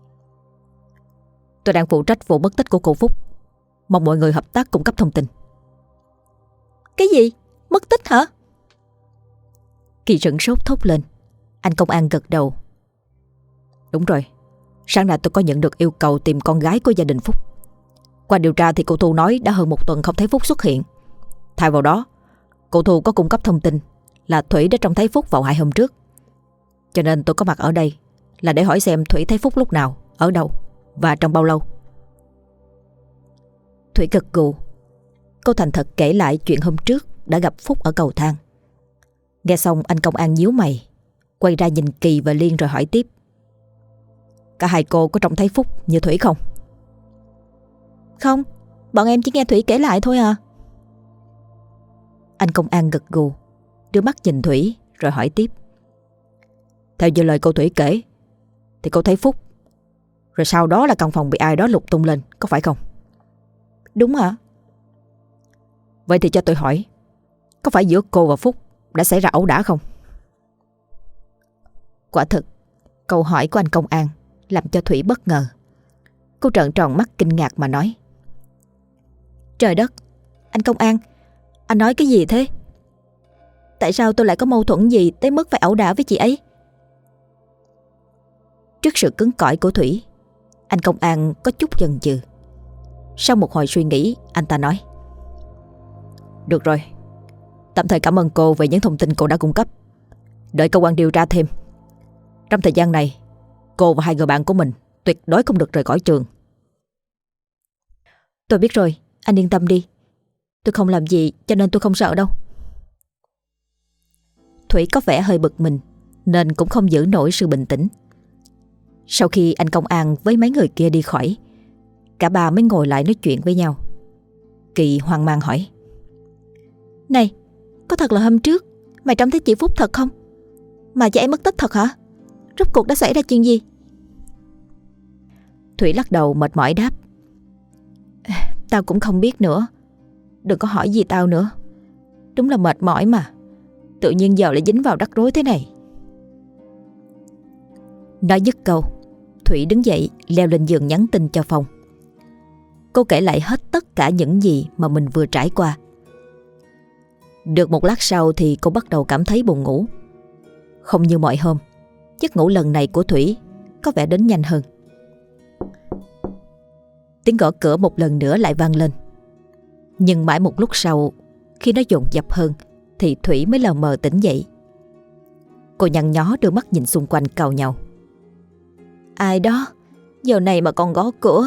Tôi đang phụ trách vụ mất tích của cô Phúc, mong mọi người hợp tác cung cấp thông tin. Cái gì? Mất tích hả? Kỳ sửng sốt thốt lên. Anh công an gật đầu: Đúng rồi, sáng nay tôi có nhận được yêu cầu tìm con gái của gia đình Phúc. Qua điều tra thì cô Thu nói đã hơn 1 tuần không thấy Phúc xuất hiện. Thay vào đó, cô Thu có cung cấp thông tin là Thủy đã trông thấy Phúc vào 2 hôm trước. Cho nên tôi có mặt ở đây là để hỏi xem Thủy thấy Phúc lúc nào, ở đâu và trong bao lâu. Thủy gật gù. Cô thành thật kể lại chuyện hôm trước đã gặp Phúc ở cầu thang. Nghe xong anh công an nhíu mày, quay ra nhìn Kỳ và Liên rồi hỏi tiếp: Cả hai cô có trông thấy Phúc như Thủy không? Không, bọn em chỉ nghe Thủy kể lại thôi à. Anh công an gật gù, đưa mắt nhìn Thủy rồi hỏi tiếp: Theo như lời cô Thủy kể thì cô thấy Phúc, rồi sau đó là căn phòng bị ai đó lục tung lên, có phải không? Đúng hả? Vậy thì cho tôi hỏi, có phải giữa cô và Phúc đã xảy ra ẩu đả không? Quả thực, câu hỏi của anh công an làm cho Thủy bất ngờ. Cô trợn tròn mắt kinh ngạc mà nói: Trời đất, anh công an, anh nói cái gì thế? Tại sao tôi lại có mâu thuẫn gì tới mức phải ẩu đả với chị ấy? Trước sự cứng cỏi của Thủy, anh công an có chút chần chừ. Sau một hồi suy nghĩ, anh ta nói: Được rồi, tạm thời cảm ơn cô về những thông tin cô đã cung cấp. Đợi cơ quan điều tra thêm. Trong thời gian này, cô và hai người bạn của mình tuyệt đối không được rời khỏi trường. Tôi biết rồi, anh yên tâm đi. Tôi không làm gì cho nên tôi không sợ đâu. Thủy có vẻ hơi bực mình nên cũng không giữ nổi sự bình tĩnh. Sau khi anh công an với mấy người kia đi khỏi, cả ba mới ngồi lại nói chuyện với nhau. Kỳ hoang mang hỏi: Này, có thật là hôm trước mày trông thấy chị Phúc thật không? Mà chị ấy mất tích thật hả? Rốt cuộc đã xảy ra chuyện gì? Thủy lắc đầu mệt mỏi đáp: Tao cũng không biết nữa. Đừng có hỏi gì tao nữa. Đúng là mệt mỏi mà. Tự nhiên giờ lại dính vào rắc rối thế này. Nói dứt câu, Thủy đứng dậy leo lên giường nhắn tin cho Phong. Cô kể lại hết tất cả những gì mà mình vừa trải qua. Được một lát sau thì cô bắt đầu cảm thấy buồn ngủ. Không như mọi hôm, giấc ngủ lần này của Thủy có vẻ đến nhanh hơn. Tiếng gõ cửa một lần nữa lại vang lên. Nhưng mãi một lúc sau, khi nó dồn dập hơn, thì Thủy mới lờ mờ tỉnh dậy. Cô nhăn nhó đưa mắt nhìn xung quanh cau nhau. Ai đó, giờ này mà còn gõ cửa?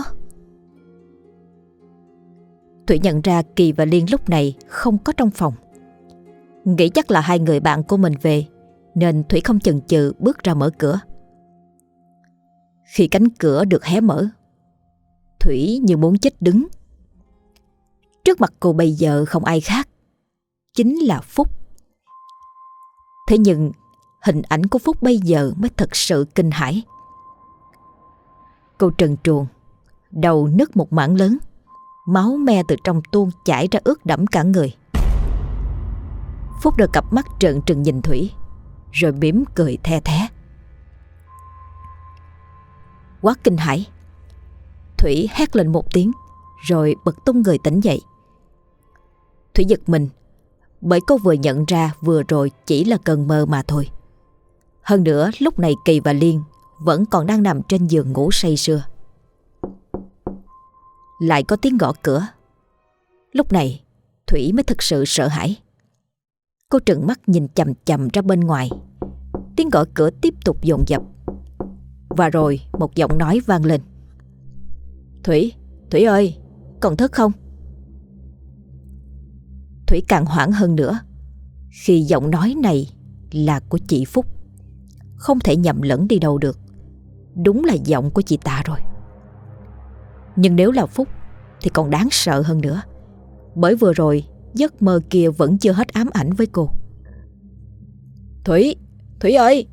Thủy nhận ra Kỳ và Liên lúc này không có trong phòng. Nghĩ chắc là hai người bạn của mình về, nên Thủy không chần chừ bước ra mở cửa. Khi cánh cửa được hé mở, Thủy như muốn chết đứng. Trước mặt cô bây giờ không ai khác, chính là Phúc. Thế nhưng hình ảnh của Phúc bây giờ mới thật sự kinh hãi. Cô trần truồng, đầu nứt một mảng lớn, máu me từ trong tuôn chảy ra ướt đẫm cả người. Phúc đưa cặp mắt trợn trừng nhìn Thủy, rồi mỉm cười the thé. Quá kinh hãi, Thủy hét lên một tiếng, rồi bật tung người tỉnh dậy. Thủy giật mình, bởi cô vừa nhận ra vừa rồi chỉ là cơn mơ mà thôi. Hơn nữa lúc này Kỳ và Liên vẫn còn đang nằm trên giường ngủ say sưa. Lại có tiếng gõ cửa. Lúc này Thủy mới thực sự sợ hãi. Cô trừng mắt nhìn chằm chằm ra bên ngoài. Tiếng gõ cửa tiếp tục dồn dập. Và rồi một giọng nói vang lên. Thủy, Thủy ơi, còn thức không? Thủy càng hoảng hơn nữa khi giọng nói này là của chị Phúc. Không thể nhầm lẫn đi đâu được. Đúng là giọng của chị ta rồi. Nhưng nếu là Phúc thì còn đáng sợ hơn nữa, bởi vừa rồi giấc mơ kia vẫn chưa hết ám ảnh với cô. Thủy, Thủy ơi!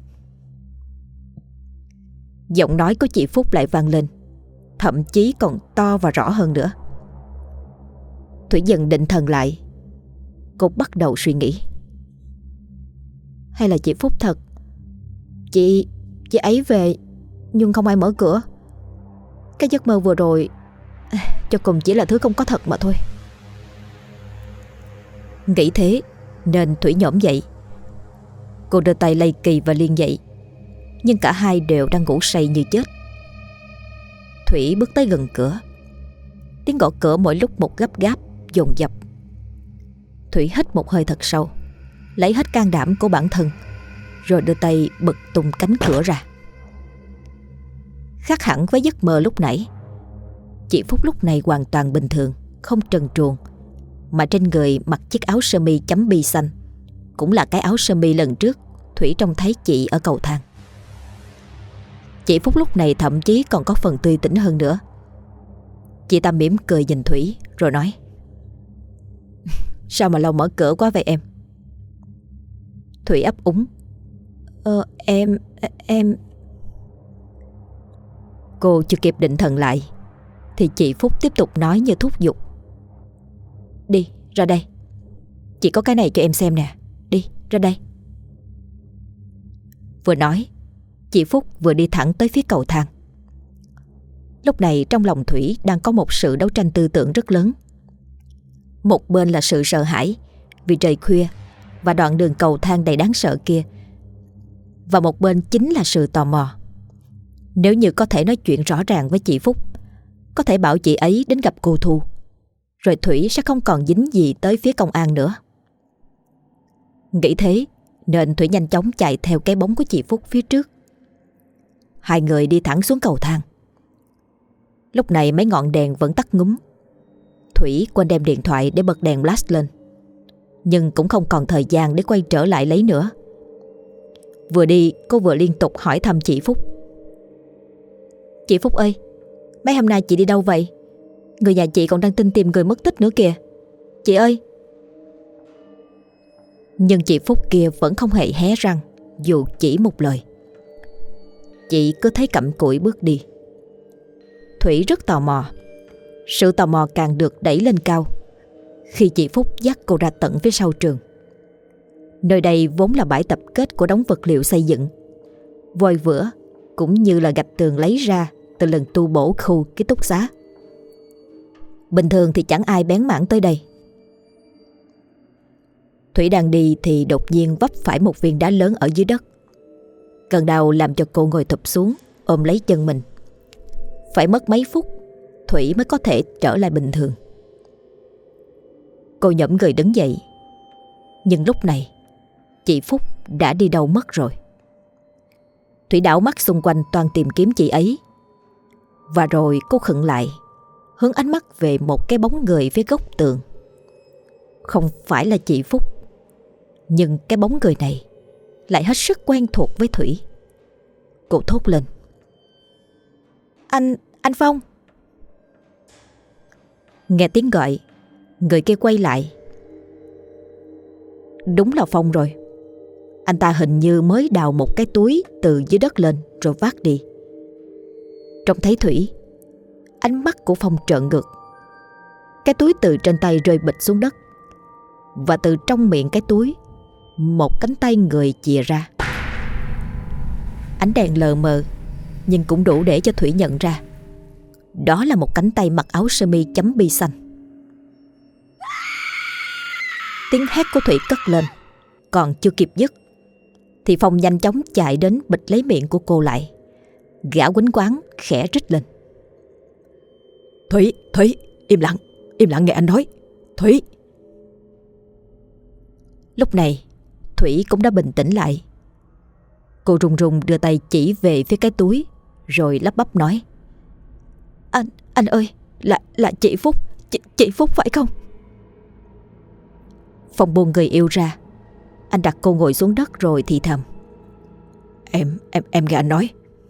Giọng nói của chị Phúc lại vang lên, thậm chí còn to và rõ hơn nữa. Thủy dần định thần lại. Cô bắt đầu suy nghĩ. Hay là chị Phúc thật? Chị ấy về nhưng không ai mở cửa. Cái giấc mơ vừa rồi cho cùng chỉ là thứ không có thật mà thôi. Nghĩ thế nên Thủy nhổm dậy. Cô đưa tay lay Kỳ và Liên dậy, nhưng cả hai đều đang ngủ say như chết. Thủy bước tới gần cửa. Tiếng gõ cửa mỗi lúc một gấp gáp, dồn dập. Thủy hít một hơi thật sâu, lấy hết can đảm của bản thân, rồi đưa tay bật tung cánh cửa ra. Khác hẳn với giấc mơ lúc nãy, chị Phúc lúc này hoàn toàn bình thường, không trần truồng, mà trên người mặc chiếc áo sơ mi chấm bi xanh, cũng là cái áo sơ mi lần trước Thủy trông thấy chị ở cầu thang. Chị Phúc lúc này thậm chí còn có phần tươi tỉnh hơn nữa. Chị ta mỉm cười nhìn Thủy rồi nói: Sao mà lâu mở cửa quá vậy em? Thủy ấp úng: Em... Cô chưa kịp định thần lại thì chị Phúc tiếp tục nói như thúc giục: Đi, ra đây. Chị có cái này cho em xem nè. Đi, ra đây. Vừa nói, chị Phúc vừa đi thẳng tới phía cầu thang. Lúc này trong lòng Thủy đang có một sự đấu tranh tư tưởng rất lớn. Một bên là sự sợ hãi vì trời khuya và đoạn đường cầu thang đầy đáng sợ kia, và một bên chính là sự tò mò. Nếu như có thể nói chuyện rõ ràng với chị Phúc, có thể bảo chị ấy đến gặp cô Thu, rồi Thủy sẽ không còn dính gì tới phía công an nữa. Nghĩ thế nên Thủy nhanh chóng chạy theo cái bóng của chị Phúc phía trước. Hai người đi thẳng xuống cầu thang. Lúc này mấy ngọn đèn vẫn tắt ngúm. Thủy quên đem điện thoại để bật đèn flash lên, nhưng cũng không còn thời gian để quay trở lại lấy nữa. Vừa đi cô vừa liên tục hỏi thăm chị Phúc: Chị Phúc ơi, mấy hôm nay chị đi đâu vậy? Người nhà chị còn đang tin tìm người mất tích nữa kìa. Chị ơi! Nhưng chị Phúc kia vẫn không hề hé răng dù chỉ một lời. Chị cứ thấy cặm cụi bước đi. Thủy rất tò mò. Sự tò mò càng được đẩy lên cao khi chị Phúc dắt cô ra tận phía sau trường. Nơi đây vốn là bãi tập kết của đống vật liệu xây dựng, vôi vữa cũng như là gạch tường lấy ra từ lần tu bổ khu ký túc xá. Bình thường thì chẳng ai bén mảng tới đây. Thủy đang đi thì đột nhiên vấp phải một viên đá lớn ở dưới đất. Cơn đau làm cho cô ngồi thụp xuống, ôm lấy chân mình. Phải mất mấy phút Thủy mới có thể trở lại bình thường. Cô nhẫm người đứng dậy, nhưng lúc này chị Phúc đã đi đâu mất rồi. Thủy đảo mắt xung quanh toàn tìm kiếm chị ấy. Và rồi cô khựng lại, hướng ánh mắt về một cái bóng người phía góc tường. Không phải là chị Phúc, nhưng cái bóng người này lại hết sức quen thuộc với Thủy. Cô thốt lên: Anh Phong. Nghe tiếng gọi, người kia quay lại. Đúng là Phong rồi. Anh ta hình như mới đào một cái túi từ dưới đất lên rồi vác đi. Trông thấy Thủy, ánh mắt của Phong trợn ngược. Cái túi từ trên tay rơi bịch xuống đất, và từ trong miệng cái túi, một cánh tay người chìa ra. Ánh đèn lờ mờ, nhưng cũng đủ để cho Thủy nhận ra đó là một cánh tay mặc áo sơ mi chấm bi xanh. Tiếng hét của Thủy cất lên, còn chưa kịp dứt thì Phong nhanh chóng chạy đến bịt lấy miệng của cô lại. Gã quýnh quáng khẽ rít lên: Thủy, im lặng nghe anh nói, Thủy. Lúc này Thủy cũng đã bình tĩnh lại. Cô run run đưa tay chỉ về phía cái túi, rồi lắp bắp nói: Anh ơi, là chị Phúc, chị Phúc phải không? Phong buông người yêu ra. Anh đặt cô ngồi xuống đất rồi thì thầm: Em nghe anh nói.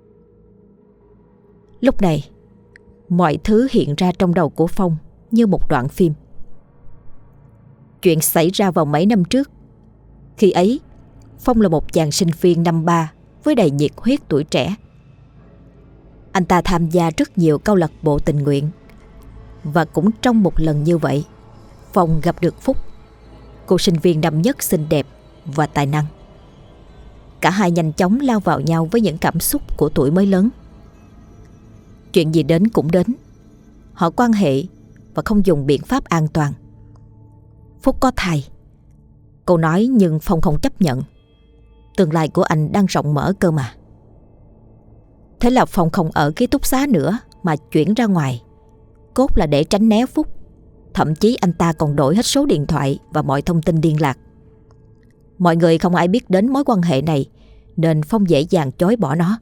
Lúc này mọi thứ hiện ra trong đầu của Phong như một đoạn phim. Chuyện xảy ra vào mấy năm trước. Khi ấy Phong là một chàng sinh viên năm 3 với đầy nhiệt huyết tuổi trẻ. Anh ta tham gia rất nhiều câu lạc bộ tình nguyện. Và cũng trong một lần như vậy, Phong gặp được Phúc, cô sinh viên năm nhất xinh đẹp và tài năng. Cả hai nhanh chóng lao vào nhau với những cảm xúc của tuổi mới lớn. Chuyện gì đến cũng đến. Họ quan hệ và không dùng biện pháp an toàn. Phúc có thai, cô nói, nhưng Phong không chấp nhận. Tương lai của anh đang rộng mở cơ mà. Thế là Phong không ở ký túc xá nữa mà chuyển ra ngoài, cốt là để tránh né Phúc. Thậm chí anh ta còn đổi hết số điện thoại và mọi thông tin liên lạc. Mọi người không ai biết đến mối quan hệ này, nên Phong dễ dàng chối bỏ nó.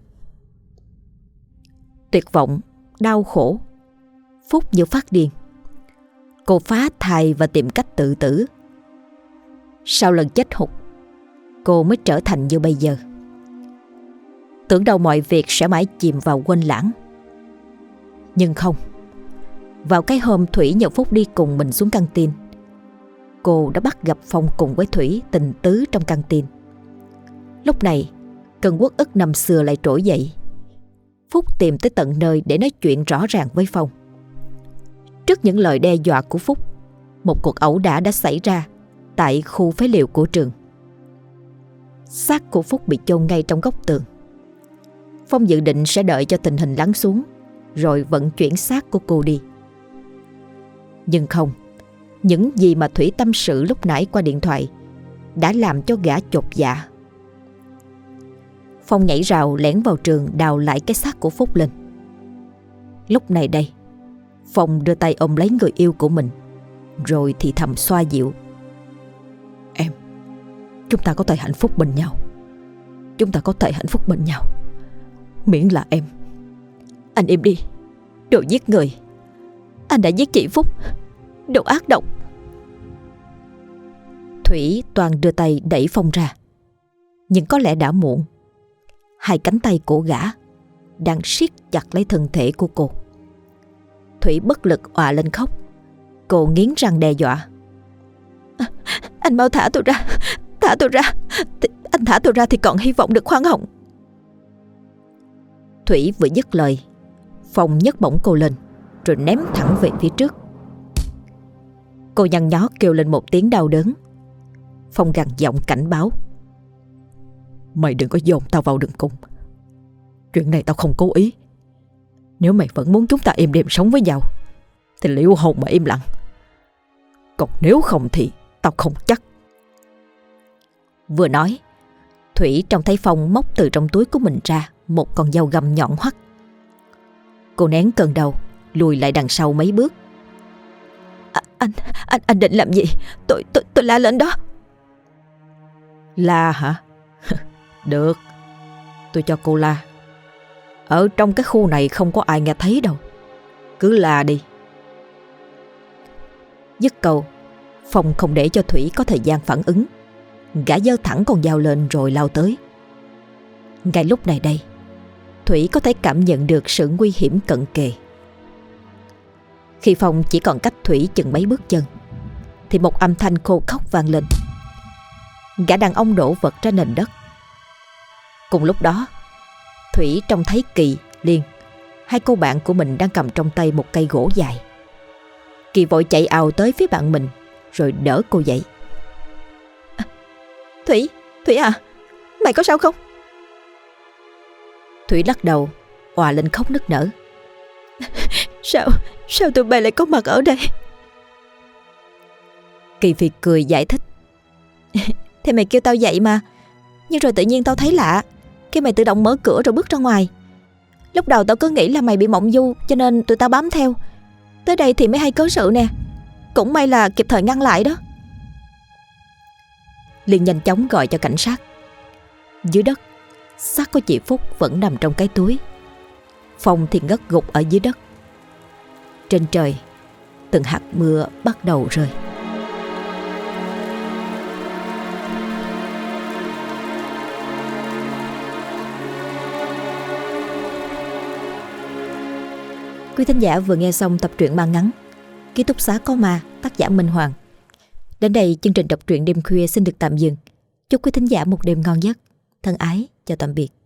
Tuyệt vọng, đau khổ, Phúc như phát điên. Cô phá thai và tìm cách tự tử. Sau lần chết hụt, cô mới trở thành như bây giờ. Tưởng đâu mọi việc sẽ mãi chìm vào quên lãng. Nhưng không. Vào cái hôm Thủy nhờ Phúc đi cùng mình xuống căng tin, cô đã bắt gặp Phong cùng với Thủy tình tứ trong căng tin. Lúc này cơn uất ức năm xưa lại trỗi dậy. Phúc tìm tới tận nơi để nói chuyện rõ ràng với Phong. Trước những lời đe dọa của Phúc, một cuộc ẩu đả đã xảy ra tại khu phế liệu của trường. Xác của Phúc bị chôn ngay trong góc tường. Phong dự định sẽ đợi cho tình hình lắng xuống rồi vận chuyển xác của cô đi. Nhưng không, những gì mà Thủy tâm sự lúc nãy qua điện thoại đã làm cho gã chột dạ. Phong nhảy rào lẻn vào trường đào lại cái xác của Phúc lên. Lúc này đây, Phong đưa tay ôm lấy người yêu của mình, rồi thì thầm xoa dịu: Em, chúng ta có thể hạnh phúc bên nhau. Chúng ta có thể hạnh phúc bên nhau, miễn là em. Anh im đi, đồ giết người. Anh đã giết chị Phúc, đồ ác độc. Thủy toàn đưa tay đẩy Phong ra, nhưng có lẽ đã muộn. Hai cánh tay của gã đang siết chặt lấy thân thể của cô. Thủy bất lực òa lên khóc. Cô nghiến răng đe dọa: Anh mau thả tôi ra, thả tôi ra. Anh thả tôi ra thì còn hy vọng được khoan hồng. Thủy vừa dứt lời, Phong nhấc bổng cô lên rồi ném thẳng về phía trước. Cô nhăn nhó kêu lên một tiếng đau đớn. Phong gằn giọng cảnh báo: Mày đừng có dồn tao vào đường cùng. Chuyện này tao không cố ý. Nếu mày vẫn muốn chúng ta êm đềm sống với nhau thì liễu hồn mà im lặng. Còn nếu không thì tao không chắc. Vừa nói, Thủy trông thấy Phong móc từ trong túi của mình ra một con dao găm nhọn hoắt. Cô nén cơn đau, lùi lại đằng sau mấy bước. Anh định làm gì? Tôi la lên đó. La hả? Được, tôi cho cô la. Ở trong cái khu này không có ai nghe thấy đâu. Cứ la đi. Dứt câu, Phong không để cho Thủy có thời gian phản ứng. Gã giơ thẳng con dao lên rồi lao tới. Ngay lúc này đây, Thủy có thể cảm nhận được sự nguy hiểm cận kề. Khi Phong chỉ còn cách Thủy chừng mấy bước chân, thì một âm thanh khô khóc vang lên. Gã đàn ông đổ vật ra nền đất. Cùng lúc đó, Thủy trông thấy Kỳ, Liên, hai cô bạn của mình đang cầm trong tay một cây gỗ dài. Kỳ vội chạy ào tới phía bạn mình rồi đỡ cô dậy. Thủy à, mày có sao không? Thủy lắc đầu, òa lên khóc nức nở. Sao tụi bay lại có mặt ở đây? Kỳ Phi cười giải thích. Thì mày kêu tao dậy mà, nhưng rồi tự nhiên tao thấy lạ khi mày tự động mở cửa rồi bước ra ngoài. Lúc đầu tao cứ nghĩ là mày bị mộng du, cho nên tụi tao bám theo. Tới đây thì mới hay cớ sự nè. Cũng may là kịp thời ngăn lại đó. Liên nhanh chóng gọi cho cảnh sát. Dưới đất, xác của chị Phúc vẫn nằm trong cái túi. Phong thì ngất gục ở dưới đất. Trên trời, từng hạt mưa bắt đầu rơi. Quý thính giả vừa nghe xong tập truyện ma ngắn Ký túc xá có ma, tác giả Minh Hoàng. Đến đây chương trình đọc truyện đêm khuya xin được tạm dừng. Chúc quý thính giả một đêm ngon giấc. Thân ái, chào tạm biệt.